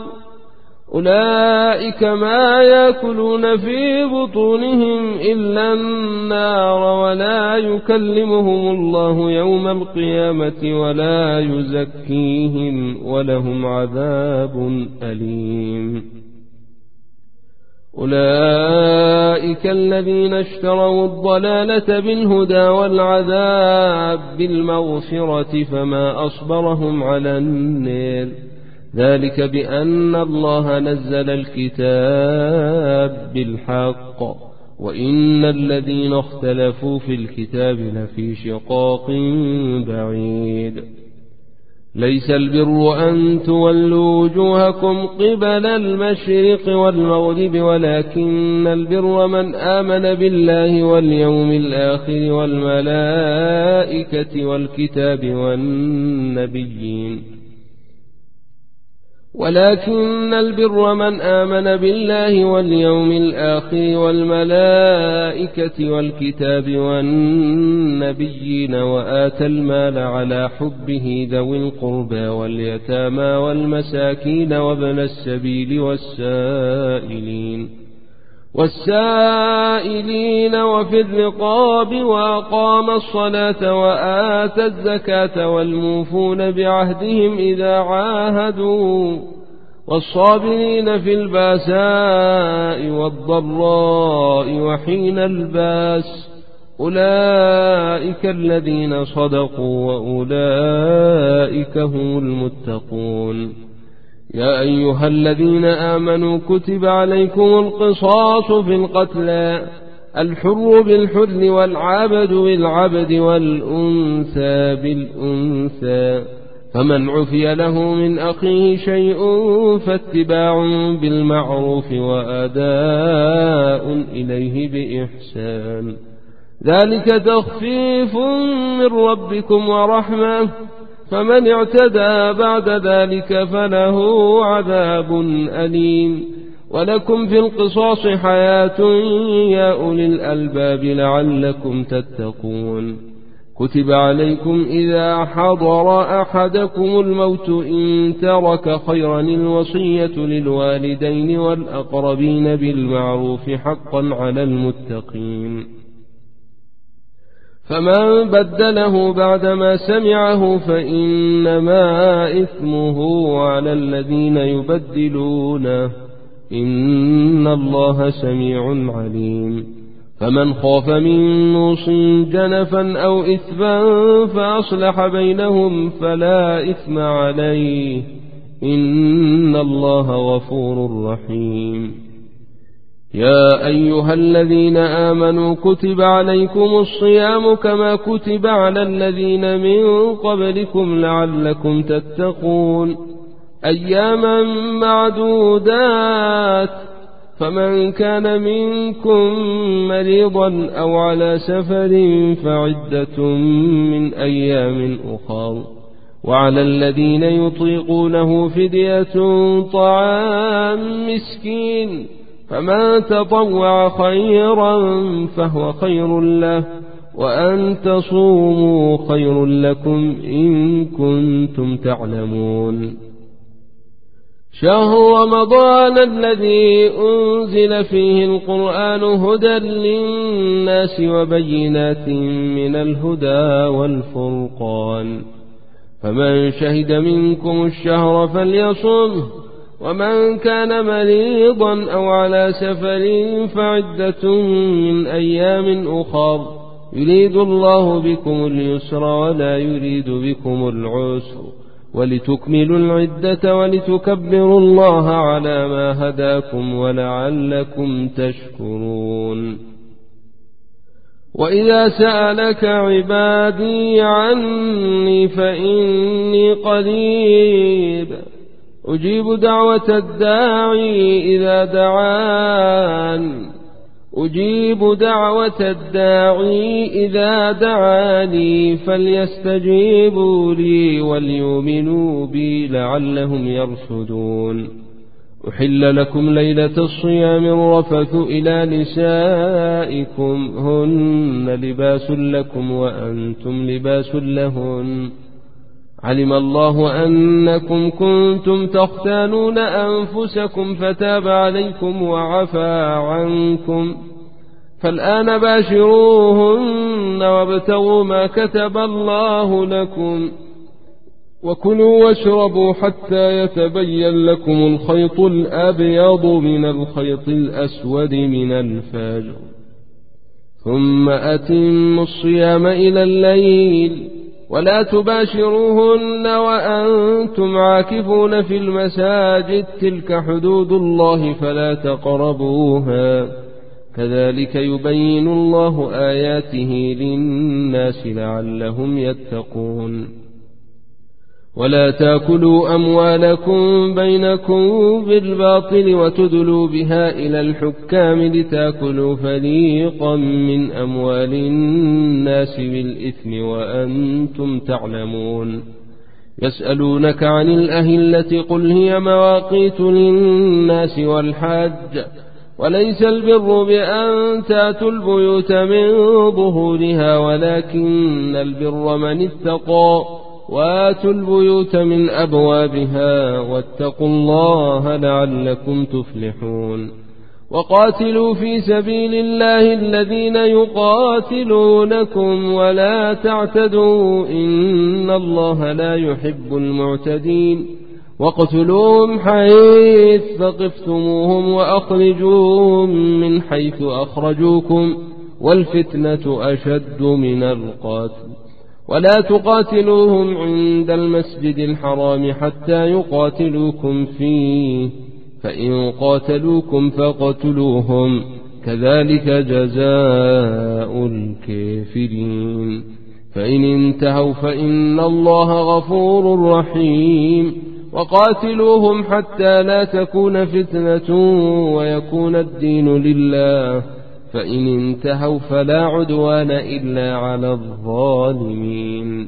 ولا يكلمهم الله يوم القيامة ولا يزكيهم ولهم عذاب أليم. أولئك الذين اشتروا الضلالة بالهدى والعذاب بالمغفرة فما أصبرهم على النار ذلك بأن الله نزل الكتاب بالحق وإن الذين اختلفوا في الكتاب لفي شقاق بعيد. ليس البر أن تولوا وجوهكم قبل المشرق والمغرب ولكن البر من آمن بالله واليوم الآخر والملائكة والكتاب والنبيين وآتى المال على حبه ذوي القربى واليتامى والمساكين وابن السبيل والسائلين وفي الرقاب وأقام الصلاة وآتى الزكاة والموفون بعهدهم إذا عاهدوا والصابرين في الباساء والضراء وحين الباس أولئك الذين صدقوا وأولئك هم المتقون. يا أيها الذين آمنوا كتب عليكم القصاص في القتلى الحر بالحر والعبد بالعبد والأنثى بالأنثى فمن عفي له من أخيه شيء فاتباع بالمعروف وأداء إليه بإحسان ذلك تخفيف من ربكم ورحمة فمن اعتدى بعد ذلك فله عذاب أليم. ولكم في القصاص حياة يا أولي الألباب لعلكم تتقون. كتب عليكم إذا حضر أحدكم الموت إن ترك خيرا الوصية للوالدين والأقربين بالمعروف حقا على المتقين. فمن بدله بعدما سمعه فإنما إثمه على الذين يبدلونه إن الله سميع عليم. فمن خاف من موص جنفا أو إثما فأصلح بينهم فلا إثم عليه إن الله غفور رحيم. يا أيها الذين آمنوا كتب عليكم الصيام كما كتب على الذين من قبلكم لعلكم تتقون أياما معدودات فمن كان منكم مريضا أو على سفر فعدة من أيام أخر وعلى الذين يطيقونه فدية طعام مسكين فمن تطوع خيرا فهو خير له وأن تصوموا خير لكم إن كنتم تعلمون. شهر رمضان الذي أنزل فيه القرآن هدى للناس وبينات من الهدى والفرقان فمن شهد منكم الشهر فليصمه ومن كان مريضا أو على سفر فعدة من أيام أخر يريد الله بكم اليسر ولا يريد بكم العسر ولتكملوا العدة ولتكبروا الله على ما هداكم ولعلكم تشكرون. وإذا سألك عبادي عني فإني قريب أجيب دعوة الداعي إذا دعاني فليستجيبوا لي وليؤمنوا بي لعلهم يرشدون. أحل لكم ليلة الصيام الرفث إلى نسائكم هن لباس لكم وأنتم لباس لهن علم الله أنكم كنتم تختانون أنفسكم فتاب عليكم وعفى عنكم فالآن باشروهن وابتغوا ما كتب الله لكم وكلوا واشربوا حتى يتبين لكم الخيط الأبيض من الخيط الأسود من الفجر ثم أتموا الصيام إلى الليل ولا تباشروهن وأنتم عاكفون في المساجد تلك حدود الله فلا تقربوها كذلك يبين الله آياته للناس لعلهم يتقون. ولا تاكلوا أموالكم بينكم بالباطل وتدلوا بها إلى الحكام لتاكلوا فريقا من أموال الناس بالإثم وأنتم تعلمون. يسألونك عن الأهلة قل هي مواقيت للناس والحج وليس البر بأن تأتوا البيوت من ظهورها ولكن البر من اتقى وآتوا البيوت من أبوابها واتقوا الله لعلكم تفلحون. وقاتلوا في سبيل الله الذين يقاتلونكم ولا تعتدوا إن الله لا يحب المعتدين. واقتلوهم حيث ثقفتموهم وأخرجوهم من حيث أخرجوكم والفتنة أشد من القتل ولا تقاتلوهم عند المسجد الحرام حتى يقاتلوكم فيه فإن قاتلوكم فاقتلوهم كذلك جزاء الكافرين. فإن انتهوا فإن الله غفور رحيم. وقاتلوهم حتى لا تكون فتنة ويكون الدين لله فإن انتهوا فلا عدوان إلا على الظالمين.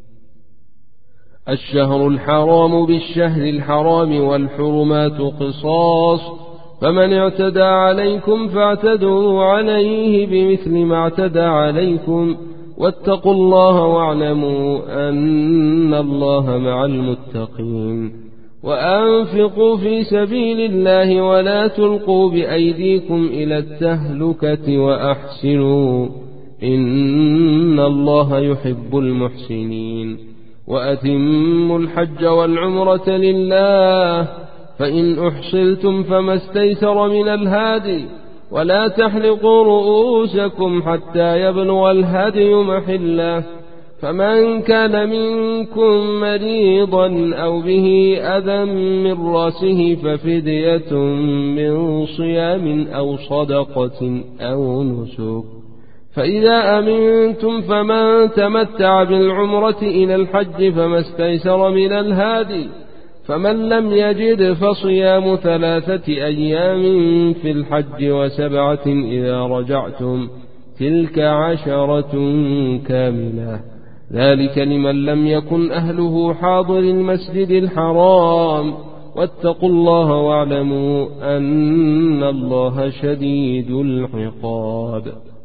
الشهر الحرام بالشهر الحرام والحرمات قصاص فمن اعتدى عليكم فاعتدوا عليه بمثل ما اعتدى عليكم واتقوا الله واعلموا أن الله مع المتقين وأنفقوا في سبيل الله ولا تلقوا بأيديكم إلى التهلكة وأحسنوا إن الله يحب المحسنين وأتموا الحج والعمرة لله فإن أحصلتم فما استيسر من الهادي ولا تحلقوا رؤوسكم حتى يبلغ الهدي محله فمن كان منكم مريضا أو به أذى من رأسه ففدية من صيام أو صدقة أو نسك فإذا أمنتم فمن تمتع بالعمرة إلى الحج فما استيسر من الهادي فمن لم يجد فصيام 3 أيام في الحج و7 إذا رجعتم تلك 10 كاملة ذلك لمن لم يكن أهله حاضر المسجد الحرام واتقوا الله واعلموا أن الله شديد العقاب.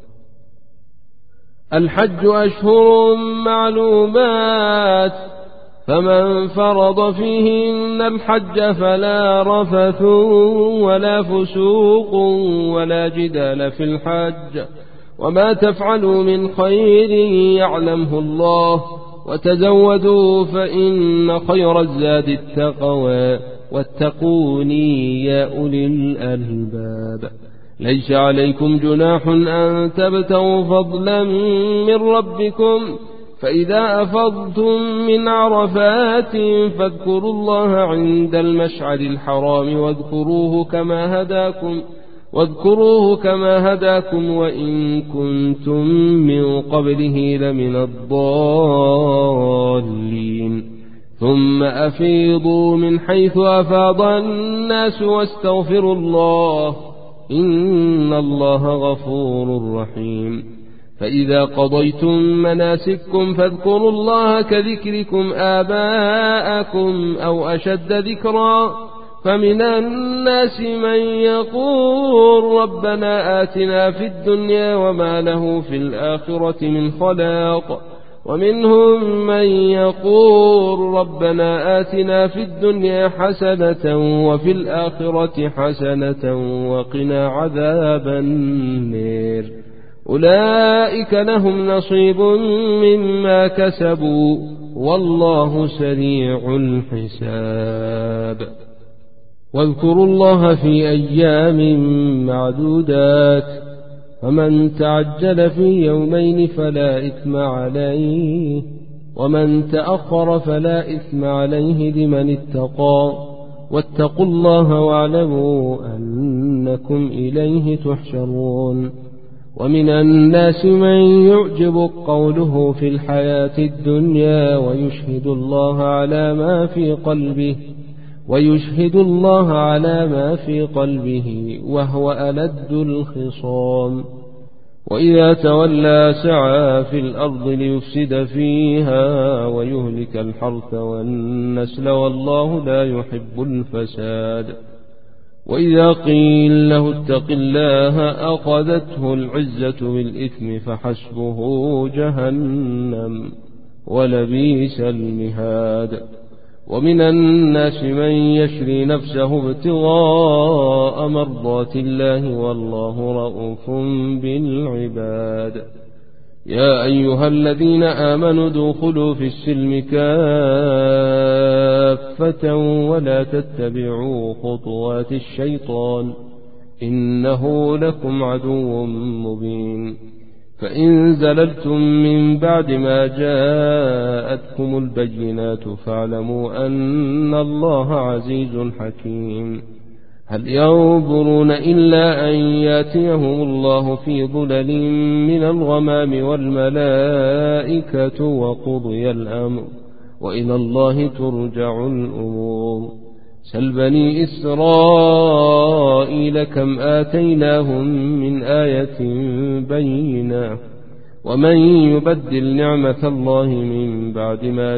الحج أشهر معلومات فمن فرض فيهن الحج فلا رفث ولا فسوق ولا جدال في الحج وما تفعلوا من خير يعلمه الله وتزودوا فإن خير الزاد التقوى واتقوني يا أولي الألباب. ليس عليكم جناح أن تبتغوا فضلا من ربكم فإذا أفضتم من عرفات فاذكروا الله عند المشعر الحرام واذكروه كما هداكم وإن كنتم من قبله لمن الضالين ثم أفيضوا من حيث أفاض الناس واستغفروا الله إن الله غفور رحيم. فإذا قضيتم مناسككم فاذكروا الله كذكركم آباءكم أو أشد ذكرا فمن الناس من يقول ربنا آتنا في الدنيا وما له في الآخرة من خلاق ومنهم من يقول ربنا آتنا في الدنيا حسنة وفي الآخرة حسنة وقنا عذاب النار أولئك لهم نصيب مما كسبوا والله سريع الحساب. واذكروا الله في أيام معدودات فمن تعجل في يومين فلا إثم عليه ومن تأخر فلا إثم عليه لمن اتقى واتقوا الله واعلموا أنكم إليه تحشرون. ومن الناس من يعجب قوله في الحياة الدنيا ويشهد الله على ما في قلبه وهو ألد الخصام وإذا تولى سعى في الأرض ليفسد فيها ويهلك الحرث والنسل والله لا يحب الفساد. وإذا قيل له اتق الله أخذته العزة بالإثم فحسبه جهنم ولبئس المهاد. ومن الناس من يشري نفسه ابتغاء مرضات الله والله رؤوف بالعباد. يا أيها الذين آمنوا ادخلوا في السلم كافة ولا تتبعوا خطوات الشيطان إنه لكم عدو مبين. فإن زللتم من بعد ما جاءتكم البينات فاعلموا أن الله عزيز حكيم. هل ينظرون إلا أن ياتيهم الله في ظلل من الغمام والملائكة وقضي الأمر وإلى الله ترجع الأمور. سل بني إسرائيل كم آتيناهم من آية بينة ومن يبدل نعمة الله من بعد ما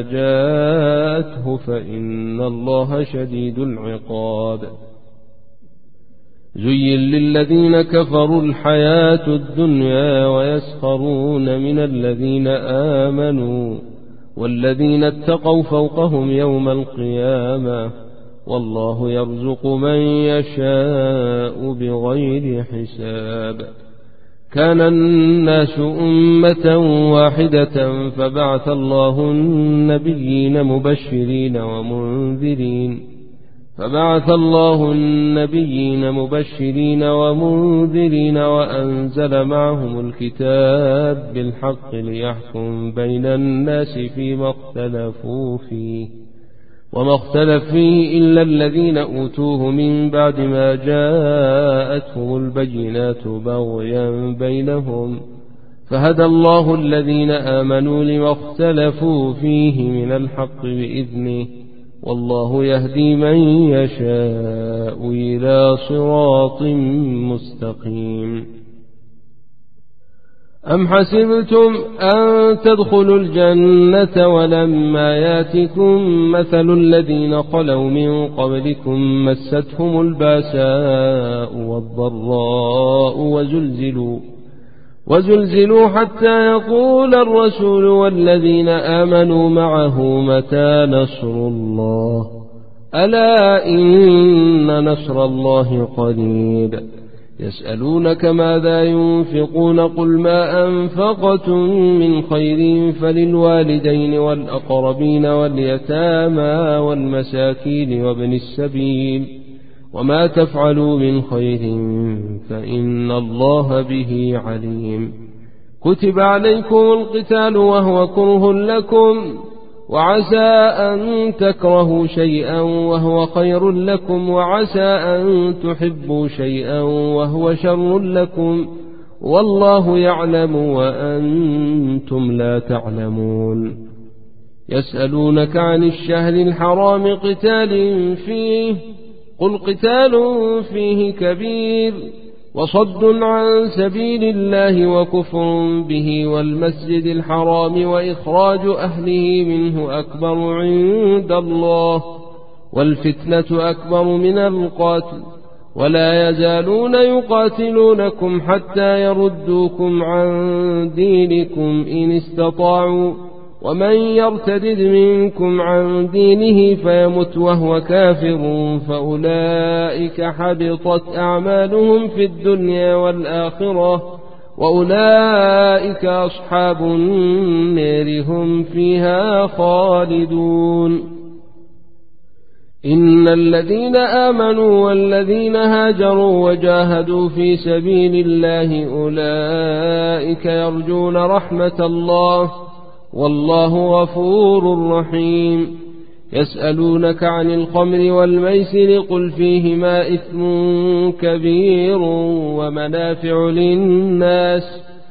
جاءته فإن الله شديد العقاب. زين للذين كفروا الحياة الدنيا ويسخرون من الذين آمنوا والذين اتقوا فوقهم يوم القيامة والله يرزق من يشاء بغير حساب. كان الناس أمة واحدة فبعث الله النبيين مبشرين ومنذرين وأنزل معهم الكتاب بالحق ليحكم بين الناس فيما اختلفوا فيه وما اختلف فيه إلا الذين أوتوه من بعد ما جاءتهم البينات بغيا بينهم فهدى الله الذين آمنوا لما اختلفوا فيه من الحق بإذنه والله يهدي من يشاء إلى صراط مستقيم. أم حسبتم أن تدخلوا الجنة ولما ياتكم مثل الذين خلوا من قبلكم مستهم الباساء والضراء وزلزلوا حتى يقول الرسول والذين آمنوا معه متى نصر الله ألا إن نصر الله قريب. يسألونك ماذا ينفقون قل ما أنفقتم من خير فللوالدين والأقربين واليتامى والمساكين وابن السبيل وما تفعلوا من خير فإن الله به عليم. كتب عليكم القتال وهو كره لكم وعسى أن تكرهوا شيئا وهو خير لكم وعسى أن تحبوا شيئا وهو شر لكم والله يعلم وأنتم لا تعلمون. يسألونك عن الشهر الحرام قتال فيه قل قتال فيه كبير وصد عن سبيل الله وكفر به والمسجد الحرام وإخراج أهله منه أكبر عند الله والفتنة أكبر من القتل ولا يزالون يقاتلونكم حتى يردوكم عن دينكم إن استطاعوا ومن يرتدد منكم عن دينه فيمت وهو كافر فأولئك حبطت أعمالهم في الدنيا والآخرة وأولئك أصحاب النار هم فيها خالدون. إن الذين آمنوا والذين هاجروا وجاهدوا في سبيل الله أولئك يرجون رحمة الله والله غفور رحيم. يسألونك عن الخمر والميسر قل فيهما إثم كبير ومنافع للناس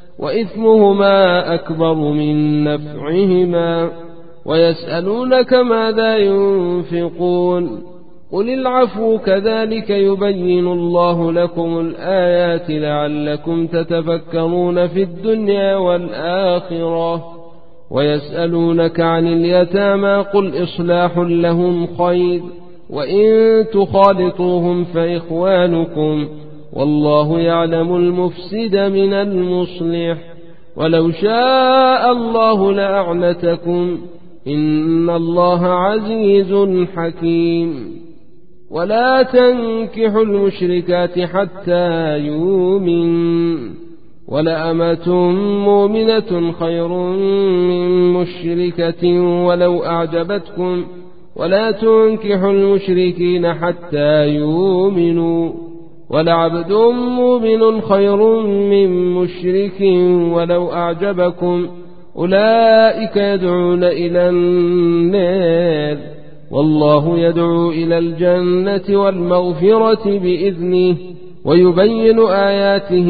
وإثمهما أكبر من نفعهما ويسألونك ماذا ينفقون قل العفو كذلك يبين الله لكم الآيات لعلكم تتفكرون في الدنيا والآخرة. ويسألونك عن اليتامى قل إصلاح لهم خير وإن تخالطوهم فإخوانكم والله يعلم المفسد من المصلح ولو شاء الله لأعنتكم إن الله عزيز حكيم. ولا تنكحوا المشركات حتى يؤمن ولأمة مؤمنة خير من مشركة ولو أعجبتكم ولا تنكحوا المشركين حتى يؤمنوا ولعبد مؤمن خير من مشرك ولو أعجبكم أولئك يدعون إلى النار والله يدعو إلى الجنة والمغفرة بإذنه ويبين آياته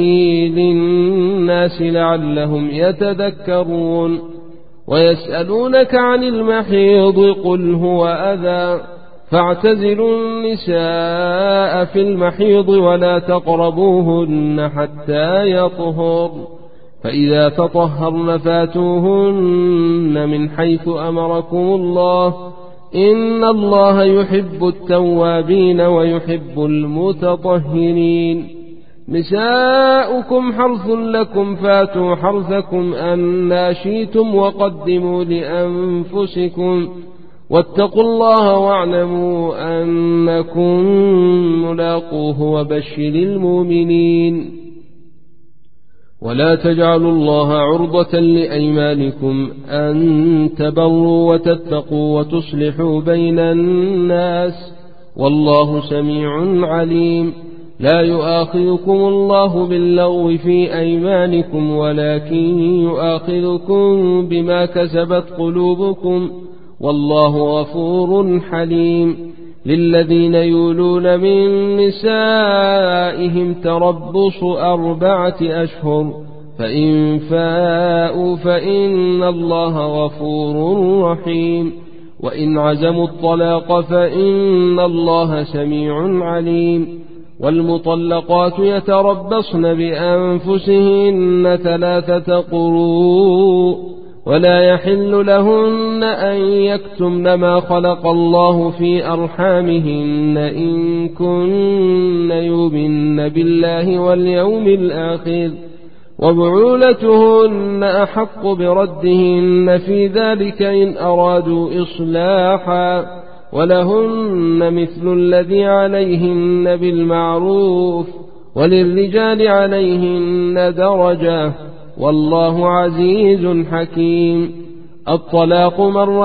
للناس لعلهم يتذكرون. ويسألونك عن المحيض قل هو أذى فاعتزلوا النساء في المحيض ولا تقربوهن حتى يطهر فإذا تطهرن فاتوهن من حيث أمركم الله إن الله يحب التوابين ويحب المتطهرين. نساؤكم حرث لكم فاتوا حرثكم أنى شئتم وقدموا لأنفسكم واتقوا الله واعلموا أنكم ملاقوه وبشر المؤمنين. ولا تجعلوا الله عرضة لأيمانكم أن تبروا وتتقوا وتصلحوا بين الناس والله سميع عليم. لا يؤاخذكم الله باللغو في أيمانكم ولكن يؤاخذكم بما كسبت قلوبكم والله غفور حليم. للذين يولون من نسائهم تربص 4 أشهر فإن فاءوا فإن الله غفور رحيم. وإن عزموا الطلاق فإن الله سميع عليم. والمطلقات يتربصن بأنفسهن 3 قروء ولا يحل لهن أن يكتمن ما خلق الله في أرحامهن إن كن يؤمن بالله واليوم الآخر وبعولتهن أحق بردهن في ذلك إن أرادوا إصلاحا ولهن مثل الذي عليهن بالمعروف وللرجال عليهن درجة والله عزيز حكيم. الطلاق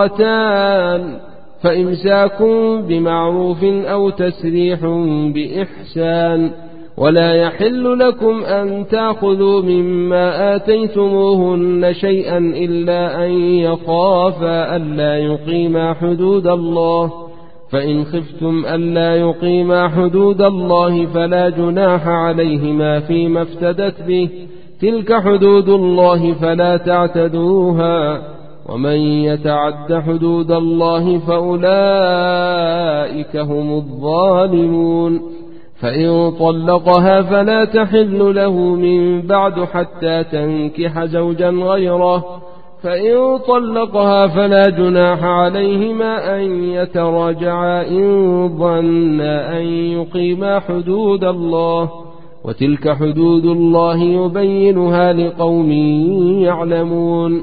2 فإمساك بمعروف أو تسريح بإحسان. ولا يحل لكم أن تأخذوا مما آتيتموهن شيئا إلا أن يخافا ألا يقيما حدود الله فإن خفتم ألا يقيما حدود الله فلا جناح عليهما فيما افتدت به تلك حدود الله فلا تعتدوها ومن يتعد حدود الله فأولئك هم الظالمون. فإن طلقها فلا تحل له من بعد حتى تنكح زوجا غيره فإن طلقها فلا جناح عليهما أن يتراجعا إن ظنا أن يقيما حدود الله وتلك حدود الله يبينها لقوم يعلمون.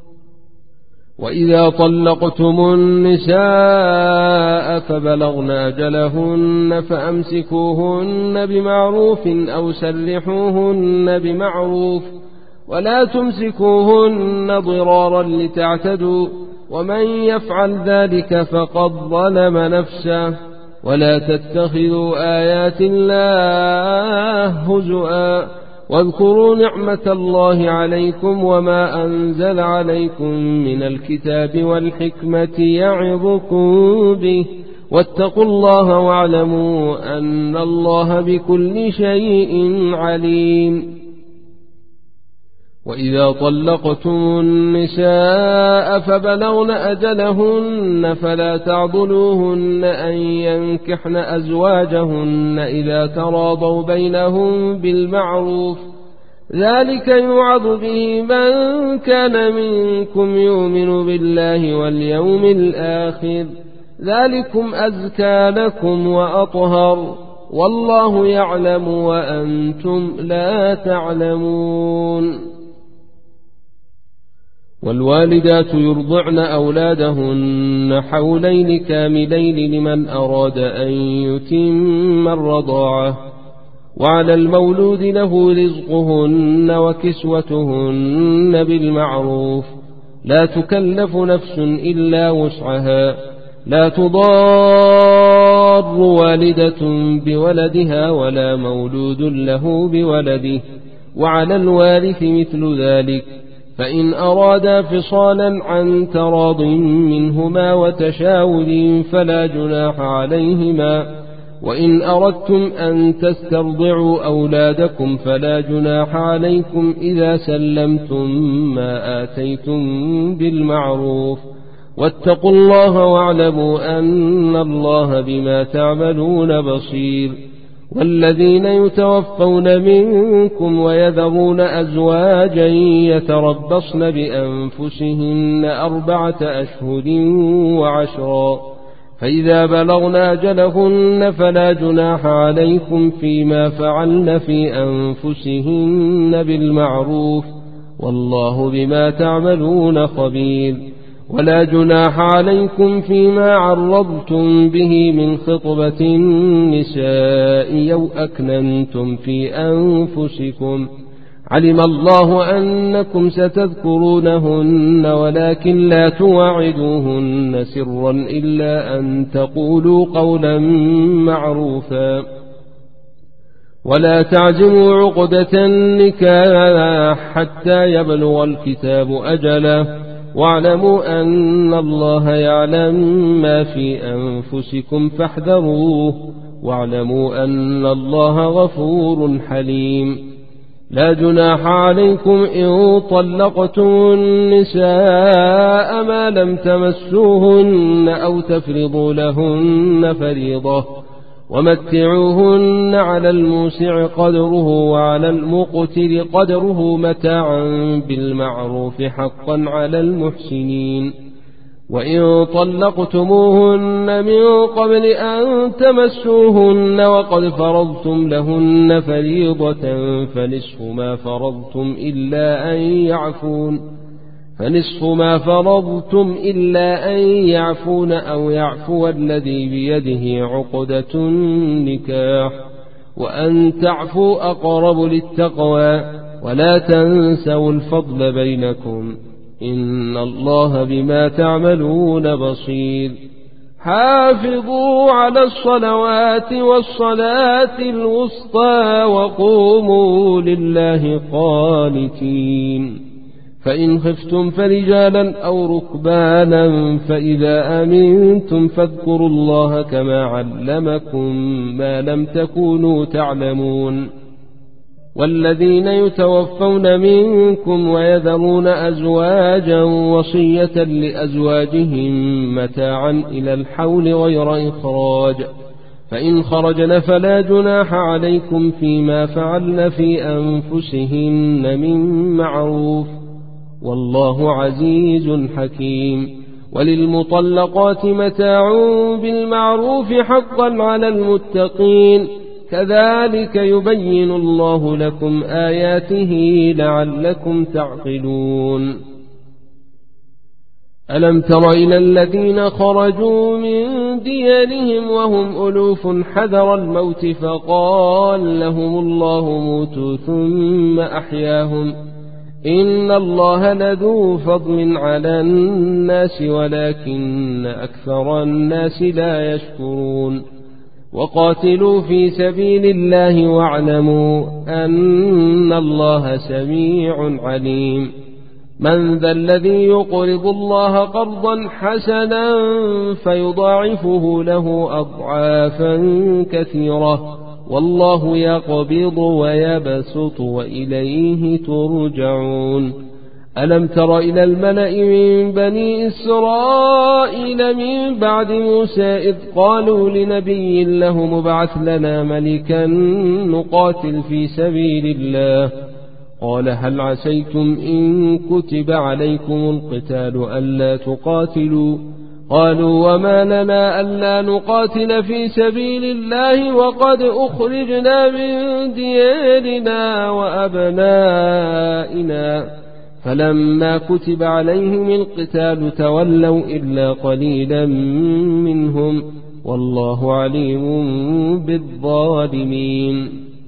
وإذا طلقتم النساء فبلغن أجلهن فأمسكوهن بمعروف أو سرحوهن بمعروف ولا تمسكوهن ضرارا لتعتدوا ومن يفعل ذلك فقد ظلم نفسه. ولا تتخذوا آيات الله هزؤا واذكروا نعمة الله عليكم وما أنزل عليكم من الكتاب والحكمة يعظكم به واتقوا الله واعلموا أن الله بكل شيء عليم. وإذا طلقتم النساء فبلغن أجلهن فلا تعضلوهن أن ينكحن أزواجهن إذا تراضوا بينهم بالمعروف ذلك يوعظ به من كان منكم يؤمن بالله واليوم الآخر ذلكم أزكى لكم وأطهر والله يعلم وأنتم لا تعلمون. والوالدات يرضعن أولادهن حولين كاملين لمن أراد أن يتم الرضاعة وعلى المولود له رزقهن وكسوتهن بالمعروف لا تكلف نفس إلا وسعها لا تضار والدة بولدها ولا مولود له بولده وعلى الوارث مثل ذلك فإن أرادا فصالا عن تراض منهما وتشاور فلا جناح عليهما وإن أردتم أن تسترضعوا أولادكم فلا جناح عليكم إذا سلمتم ما آتيتم بالمعروف واتقوا الله واعلموا أن الله بما تعملون بصير. والذين يتوفون منكم ويذرون أزواجا يتربصن بأنفسهن 4 أشهر و10 فإذا بلغن أجلهن فلا جناح عليكم فيما فعلن في أنفسهن بالمعروف والله بما تعملون خبير ولا جناح عليكم فيما عرضتم به من خطبة النساء أو أكننتم في أنفسكم علم الله أنكم ستذكرونهن ولكن لا تواعدوهن سرا إلا أن تقولوا قولا معروفا ولا تعزموا عقدة النكاح حتى يبلغ الكتاب أجله واعلموا أن الله يعلم ما في أنفسكم فاحذروه واعلموا أن الله غفور حليم لا جناح عليكم إن طلقتم النساء ما لم تمسوهن أو تفرضوا لهن فريضة ومتعوهن على الموسع قدره وعلى المقتر قدره متاعا بالمعروف حقا على المحسنين وإن طلقتموهن من قبل أن تمسوهن وقد فرضتم لهن فريضة فنصف ما فرضتم إلا أن يعفون أو يعفو الذي بيده عقدة النكاح وأن تعفوا أقرب للتقوى ولا تنسوا الفضل بينكم إن الله بما تعملون بصير حافظوا على الصلوات والصلاة الوسطى وقوموا لله قانتين فإن خفتم فرجالا أو ركبانا فإذا أمنتم فاذكروا الله كما علمكم ما لم تكونوا تعلمون والذين يتوفون منكم ويذرون أزواجا وصية لأزواجهم متاعا إلى الحول غير إخراج فإن خرجن فلا جناح عليكم فيما فعلن في أنفسهن من معروف والله عزيز حكيم وللمطلقات متاع بالمعروف حقا على المتقين كذلك يبين الله لكم آياته لعلكم تعقلون ألم تر إلى الذين خرجوا من ديارهم وهم ألوف حذر الموت فقال لهم الله موتوا ثم أحياهم إن الله لذو فضل على الناس ولكن أكثر الناس لا يشكرون وقاتلوا في سبيل الله واعلموا أن الله سميع عليم من ذا الذي يقرض الله قرضا حسنا فيضاعفه له أضعافا كثيرة والله يقبض ويبسط وإليه ترجعون ألم تر إلى الملأ من بني إسرائيل من بعد موسى إذ قالوا لنبي له مبعث لنا ملكا نقاتل في سبيل الله قال هل عسيتم إن كتب عليكم القتال ألا تقاتلوا قالوا وما لنا ألا نقاتل في سبيل الله وقد أخرجنا من ديارنا وأبنائنا فلما كتب عليهم القتال تولوا إلا قليلا منهم والله عليم بالظالمين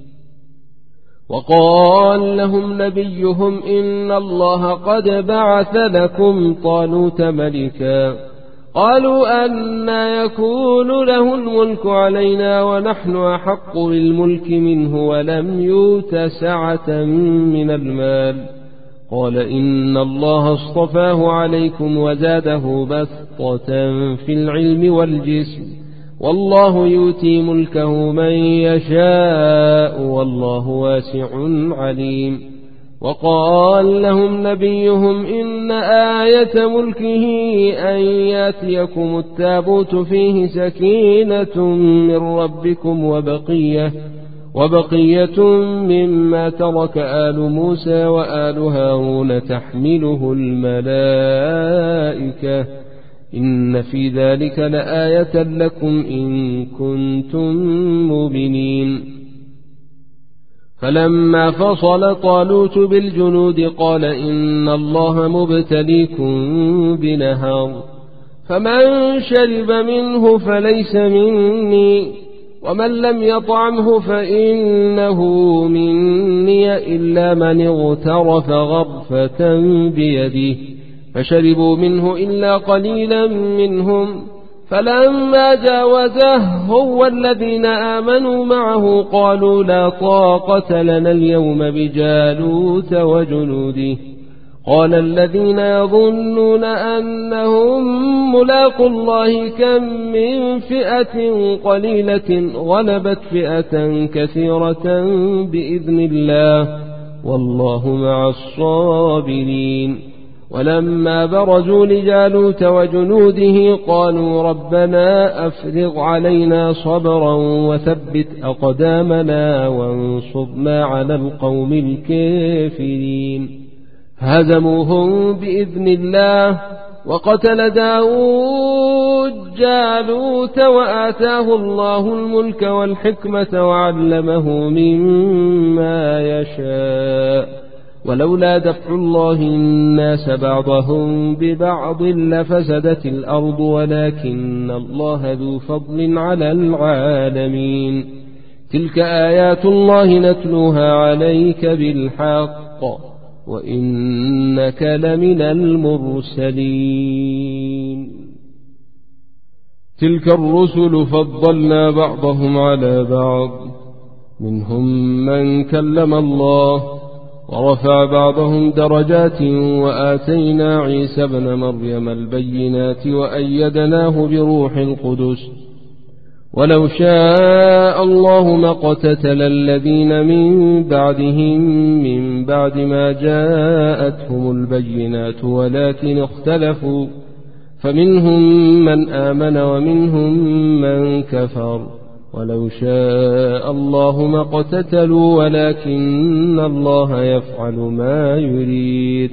وقال لهم نبيهم إن الله قد بعث لكم طالوت ملكا قالوا أنى يكون له الملك علينا ونحن أحق بالملك منه ولم يؤت سعة من المال قال إن الله اصطفاه عليكم وزاده بسطة في العلم والجسم والله يؤتي ملكه من يشاء والله واسع عليم وقال لهم نبيهم إن آية ملكه أن ياتيكم التابوت فيه سكينة من ربكم وبقية مما ترك آل موسى وآل هارون تحمله الملائكة إن في ذلك لآية لكم إن كنتم مؤمنين. فلما فصل طالوت بالجنود قال إن الله مبتليكم بنهر فمن شرب منه فليس مني ومن لم يطعمه فإنه مني إلا من اغترف غرفة بيده فشربوا منه إلا قليلا منهم. فلما جاوزه هو الذين آمنوا معه قالوا لا طاقة لنا اليوم بجالوت وجنوده. قال الذين يظنون أنهم ملاقوا الله كم من فئة قليلة غلبت فئة كثيرة بإذن الله والله مع الصابرين. ولما برزوا لجالوت وجنوده قالوا ربنا أفرغ علينا صبرا وثبت أقدامنا وانصرنا على القوم الكافرين. هزموهم بإذن الله وقتل داود جالوت وآتاه الله الملك والحكمة وعلمه مما يشاء ولولا دفع الله الناس بعضهم ببعض لفسدت الأرض ولكن الله ذو فضل على العالمين. تلك آيات الله نتلوها عليك بالحق وإنك لمن المرسلين. تلك الرسل فضلنا بعضهم على بعض منهم من كلم الله ورفع بعضهم درجات وآتينا عيسى ابن مريم البينات وأيدناه بروح القدس. ولو شاء الله ما اقتتل الذين من بعدهم من بعد ما جاءتهم البينات ولكن اختلفوا فمنهم من آمن ومنهم من كفر. ولو شاء الله ما اقتتلوا ولكن الله يفعل ما يريد.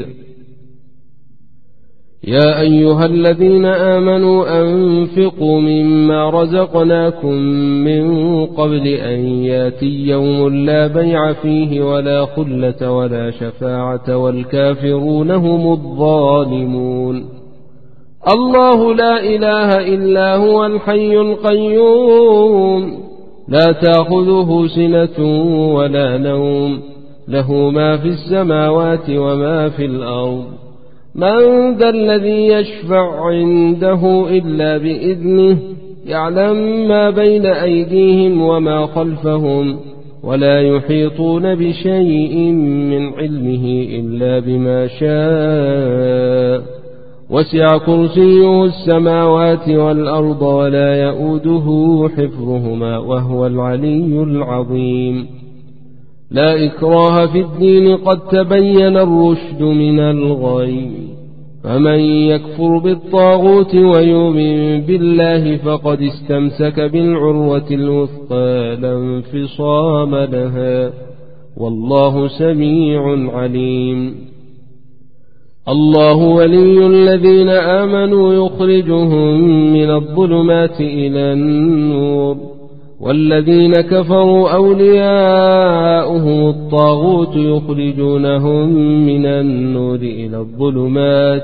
يا أيها الذين آمنوا أنفقوا مما رزقناكم من قبل أن ياتي يوم لا بيع فيه ولا خلة ولا شفاعة والكافرون هم الظالمون. الله لا إله إلا هو الحي القيوم لا تأخذه سنة ولا نوم له ما في السماوات وما في الأرض. من ذا الذي يشفع عنده إلا بإذنه يعلم ما بين أيديهم وما خلفهم ولا يحيطون بشيء من علمه إلا بما شاء. وسع كرسيه السماوات والأرض ولا يؤوده حفظهما وهو العلي العظيم. لا إكراه في الدين قد تبين الرشد من الغي. فمن يكفر بالطاغوت ويؤمن بالله فقد استمسك بالعروة الوثقى لا انفصام لها والله سميع عليم. الله ولي الذين آمنوا يخرجهم من الظلمات إلى النور والذين كفروا أولياؤهم الطاغوت يخرجونهم من النور إلى الظلمات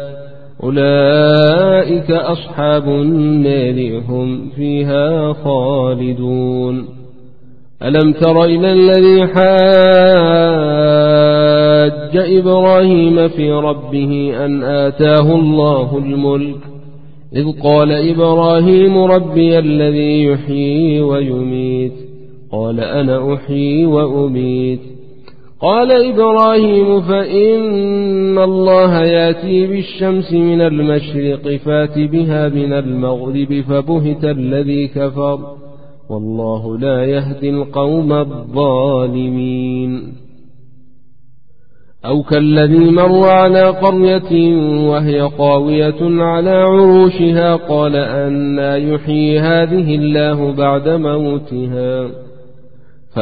أولئك أصحاب النار هم فيها خالدون. ألم تر إلى الذي حاج إبراهيم في ربه أن آتاه الله الملك إذ قال إبراهيم ربي الذي يحيي ويميت قال أنا أحيي وأميت. قال إبراهيم فإن الله يأتي بالشمس من المشرق فات بها من المغرب فبهت الذي كفر والله لا يهدي القوم الظالمين. أو كالذي مر على قرية وهي خاوية على عروشها قال أنى يحيي هذه الله بعد موتها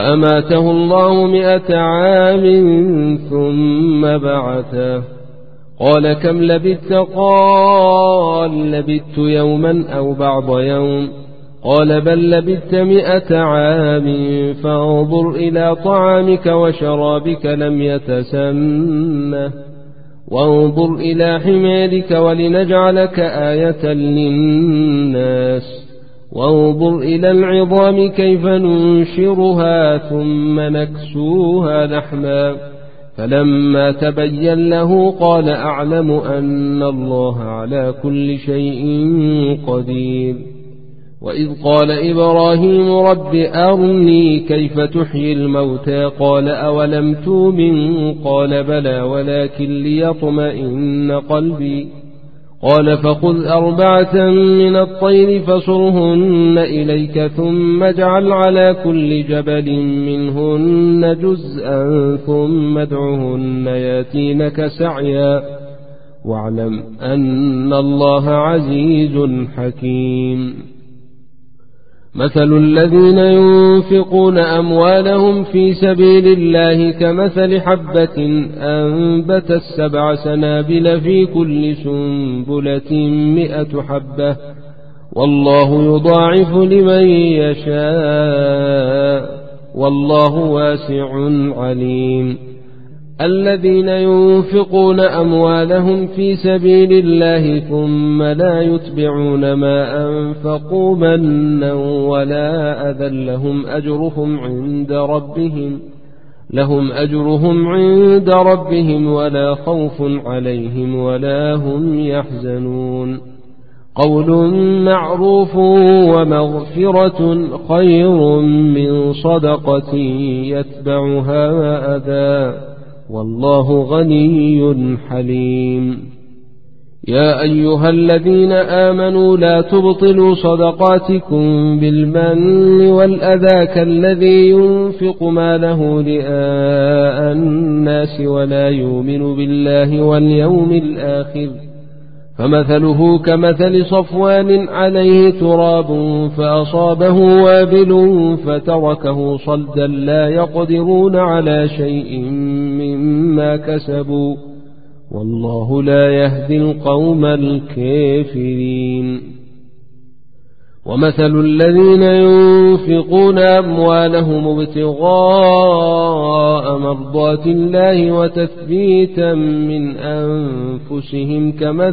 فأماته الله 100 عام ثم بعثه قال كم لبثت؟ قال لبثت يوما أو بعض يوم. قال بل لبثت 100 عام فانظر إلى طعامك وشرابك لم يتسنه وانظر إلى حمارك ولنجعلك آية للناس وانظر إلى العظام كيف ننشرها ثم نكسوها لحما فلما تبين له قال أعلم أن الله على كل شيء قدير. وإذ قال إبراهيم رب أرني كيف تحيي الموتى قال أولم تؤمن قال بلى ولكن ليطمئن قلبي قال فخذ 4 من الطير فصرهن إليك ثم اجعل على كل جبل منهن جزءا ثم ادعهن ياتينك سعيا واعلم أن الله عزيز حكيم. مثل الذين ينفقون أموالهم في سبيل الله كمثل حبة أنبتت 7 سنابل في كل سنبلة 100 حبة والله يضاعف لمن يشاء والله واسع عليم. الذين ينفقون أموالهم في سبيل الله ثم لا يتبعون ما أنفقوا منا ولا أذى لهم أجرهم عند ربهم ولا خوف عليهم ولا هم يحزنون. قول معروف ومغفرة خير من صدقة يتبعها أذى والله غني حليم. يا أيها الذين آمنوا لا تبطلوا صدقاتكم بالمن والأذى كالذي ينفق ماله رئاء الناس ولا يؤمن بالله واليوم الآخر فمثله كمثل صفوان عليه تراب فأصابه وابل فتركه صلدا لا يقدرون على شيء مما كسبوا والله لا يهدي القوم الكافرين. ومثل الذين ينفقون أموالهم ابتغاء مرضات الله وتثبيتا من أنفسهم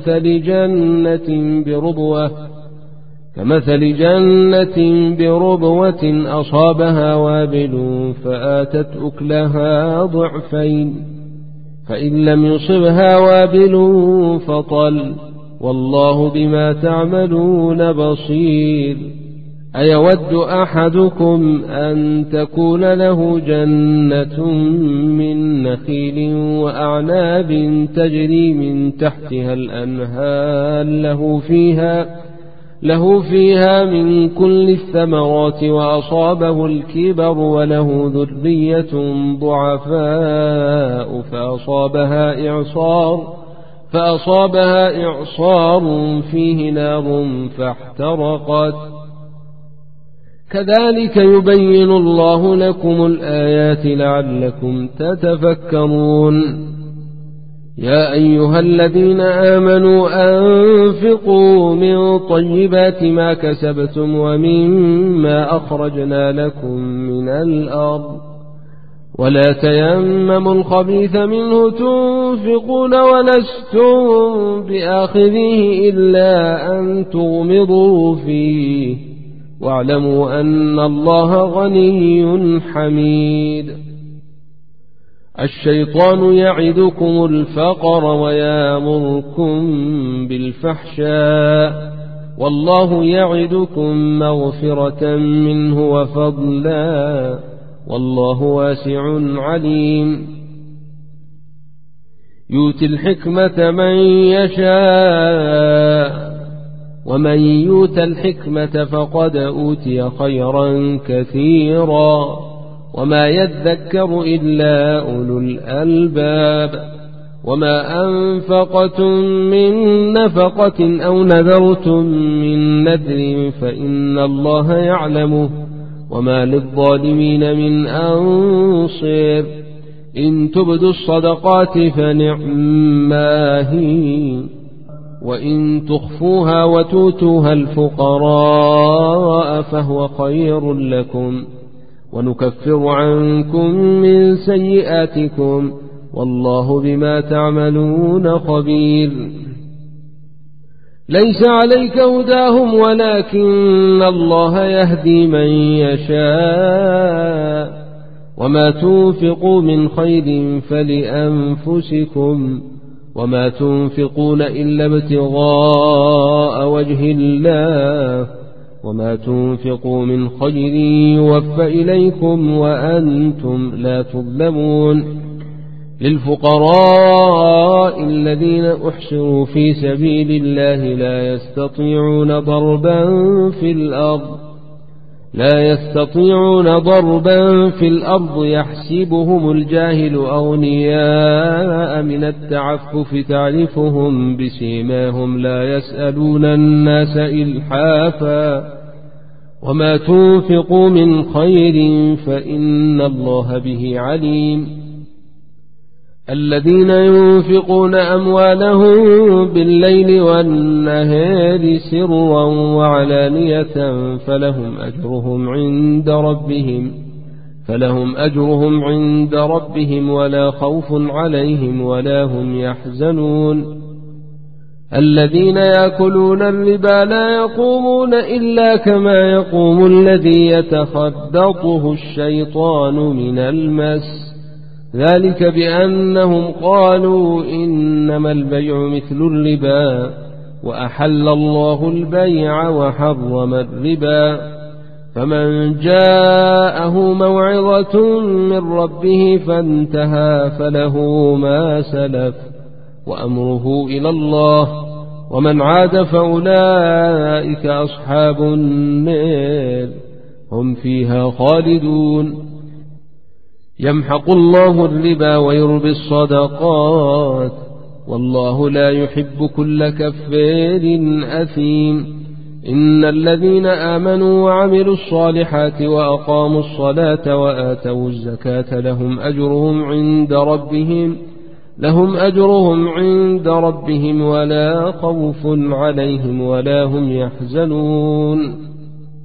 كمثل جنة بربوة أصابها وابل فآتت أكلها ضعفين فإن لم يصبها وابل فطل والله بما تعملون بصير. أيود أحدكم أن تكون له جنة من نخيل وأعناب تجري من تحتها الأنهار له فيها من كل الثمرات وأصابه الكبر وله ذرية ضعفاء فأصابها إعصار فيه نار فاحترقت كذلك يبين الله لكم الآيات لعلكم تتفكرون. يا أيها الذين آمنوا أنفقوا من طيبات ما كسبتم ومما أخرجنا لكم من الأرض ولا تيمموا الخبيث منه تنفقون ولستم بآخذه إلا أن تغمضوا فيه واعلموا أن الله غني حميد. الشيطان يعدكم الفقر ويامركم بالفحشاء والله يعدكم مغفرة منه وفضلا والله واسع عليم. يؤتي الحكمة من يشاء ومن يؤت الحكمة فقد أوتي خيرا كثيرا وما يذكر إلا أولو الألباب. وما أنفقتم من نفقة أو نذرتم من نذر فإن الله يعلمه وما للظالمين من أنصير. إن تبدوا الصدقات فنعما هي، وإن تخفوها وتؤتوها الفقراء فهو خير لكم، ونكفر عنكم من سيئاتكم والله بما تعملون خبير. ليس عليك هداهم ولكن الله يهدي من يشاء، وما تنفقوا من خير فلأنفسكم، وما تنفقون إلا ابتغاء وجه الله، وما تنفقوا من خير يوفى إليكم وأنتم لا تظلمون. للفقراء الذين أحصروا في سبيل الله لا يستطيعون ضربا في الأرض يحسبهم الجاهل أغنياء من التعفف تعرفهم بسيماهم لا يسألون الناس إلحافا، وما تنفقوا من خير فإن الله به عليم. الذين ينفقون أموالهم بالليل والنهار سرا وعلانية فلهم أجرهم عند ربهم ولا خوف عليهم ولا هم يحزنون. الذين يأكلون الربا لا يقومون إلا كما يقوم الذي يتخبطه الشيطان من المس، ذلك بأنهم قالوا إنما البيع مثل الربا وأحل الله البيع وحرم الربا. فمن جاءه موعظة من ربه فانتهى فله ما سلف وأمره إلى الله، ومن عاد فأولئك أصحاب النار هم فيها خالدون. يمحق الله الربا ويربي الصدقات والله لا يحب كل كفار أثيم. إن الذين آمنوا وعملوا الصالحات وأقاموا الصلاة وآتوا الزكاة لهم أجرهم عند ربهم ولا خوف عليهم ولا هم يحزنون.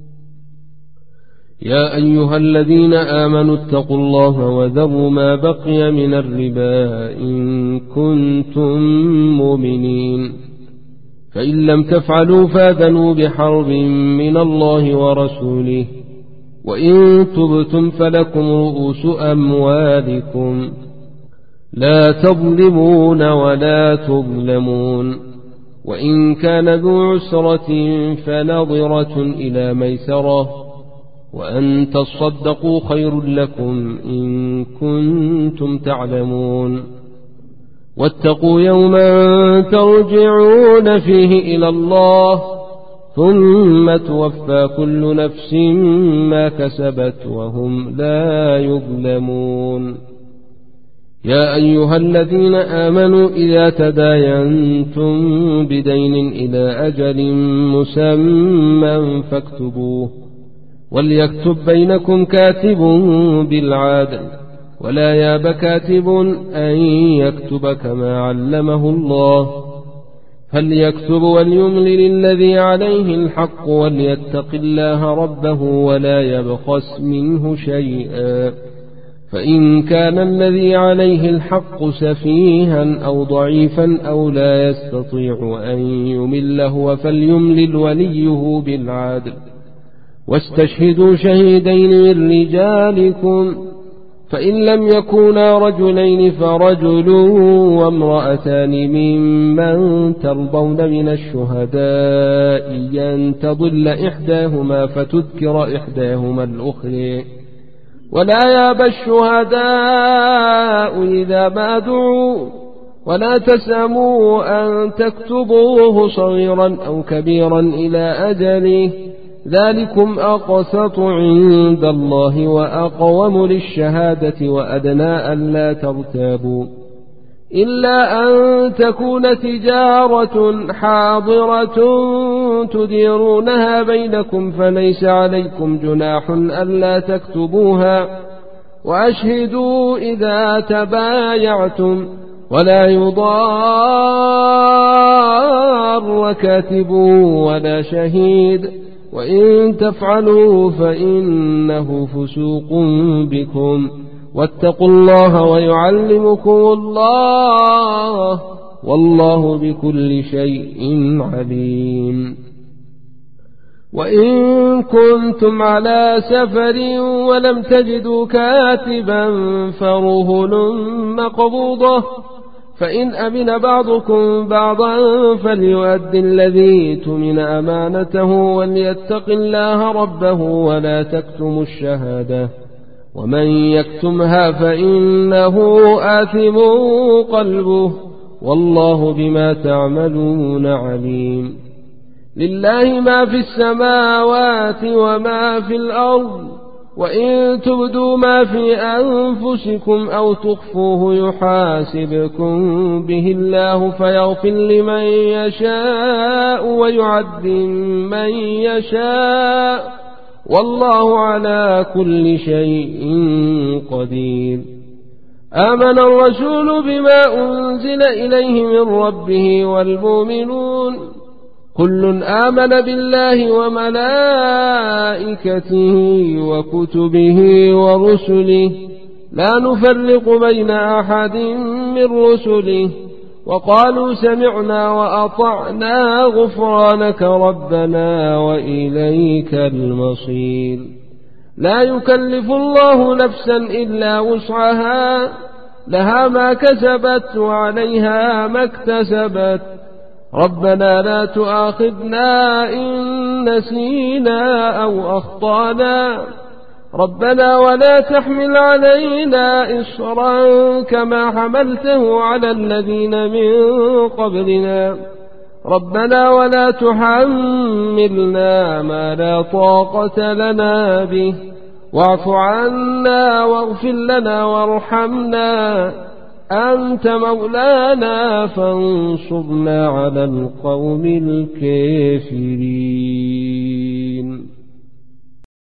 يا أيها الذين آمنوا اتقوا الله وذروا ما بقي من الربا إن كنتم مؤمنين، فإن لم تفعلوا فاذنوا بحرب من الله ورسوله، وإن تبتم فلكم رؤوس أموالكم لا تظلمون ولا تظلمون. وإن كان ذو عسرة فنظرة إلى ميسرة، وأن تصدقوا خير لكم إن كنتم تعلمون. واتقوا يوما ترجعون فيه إلى الله ثم توفى كل نفس ما كسبت وهم لا يظلمون. يا أيها الذين آمنوا إذا تداينتم بدين إلى أجل مسمى فاكتبوه، وليكتب بينكم كاتب بالعدل ولا ياب كاتب أن يكتب كما علمه الله، فليكتب وليملل الذي عليه الحق وليتق الله ربه ولا يبخس منه شيئا، فإن كان الذي عليه الحق سفيها أو ضعيفا أو لا يستطيع أن يمله فليملل وليه بالعدل، واستشهدوا شهيدين من رجالكم، فإن لم يكونا رجلين فرجل وامرأتان ممن ترضون من الشهداء أن تضل إحداهما فتذكر إحداهما الأخرى، ولا يأبى الشهداء إذا ما دعوا، ولا تسأموا أن تكتبوه صغيرا أو كبيرا إلى أجله، ذلكم أقسط عند الله وأقوم للشهادة وأدنى ألا ترتابوا، إلا أن تكون تجارة حاضرة تديرونها بينكم فليس عليكم جناح ألا تكتبوها، وأشهدوا إذا تبايعتم ولا يضار كاتب ولا شهيد وإن تفعلوا فإنه فسوق بكم واتقوا الله ويعلمكم الله والله بكل شيء عليم. وإن كنتم على سفر ولم تجدوا كاتبا فرهن مقبوضة فإن أمن بعضكم بعضا فليؤد الذي اؤتمن أمانته وليتق الله ربه ولا تكتموا الشهادة ومن يكتمها فإنه آثم قلبه والله بما تعملون عليم. لله ما في السماوات وما في الأرض وإن تبدوا ما في أنفسكم أو تخفوه يحاسبكم به الله فيغفر لمن يشاء ويعذب من يشاء والله على كل شيء قدير. آمن الرسول بما أنزل إليه من ربه والمؤمنون كل آمن بالله وملائكته وكتبه ورسله لا نفرق بين أحد من رسله وقالوا سمعنا وأطعنا غفرانك ربنا وإليك المصير. لا يكلف الله نفسا إلا وسعها لها ما كسبت وعليها ما اكتسبت ربنا لا تؤاخذنا إن نسينا أو أخطأنا ربنا ولا تحمل علينا إصرا كما حملته على الذين من قبلنا ربنا ولا تحملنا ما لا طاقة لنا به واعف عنا واغفر لنا وارحمنا أنت مولانا فانصرنا على القوم الكافرين.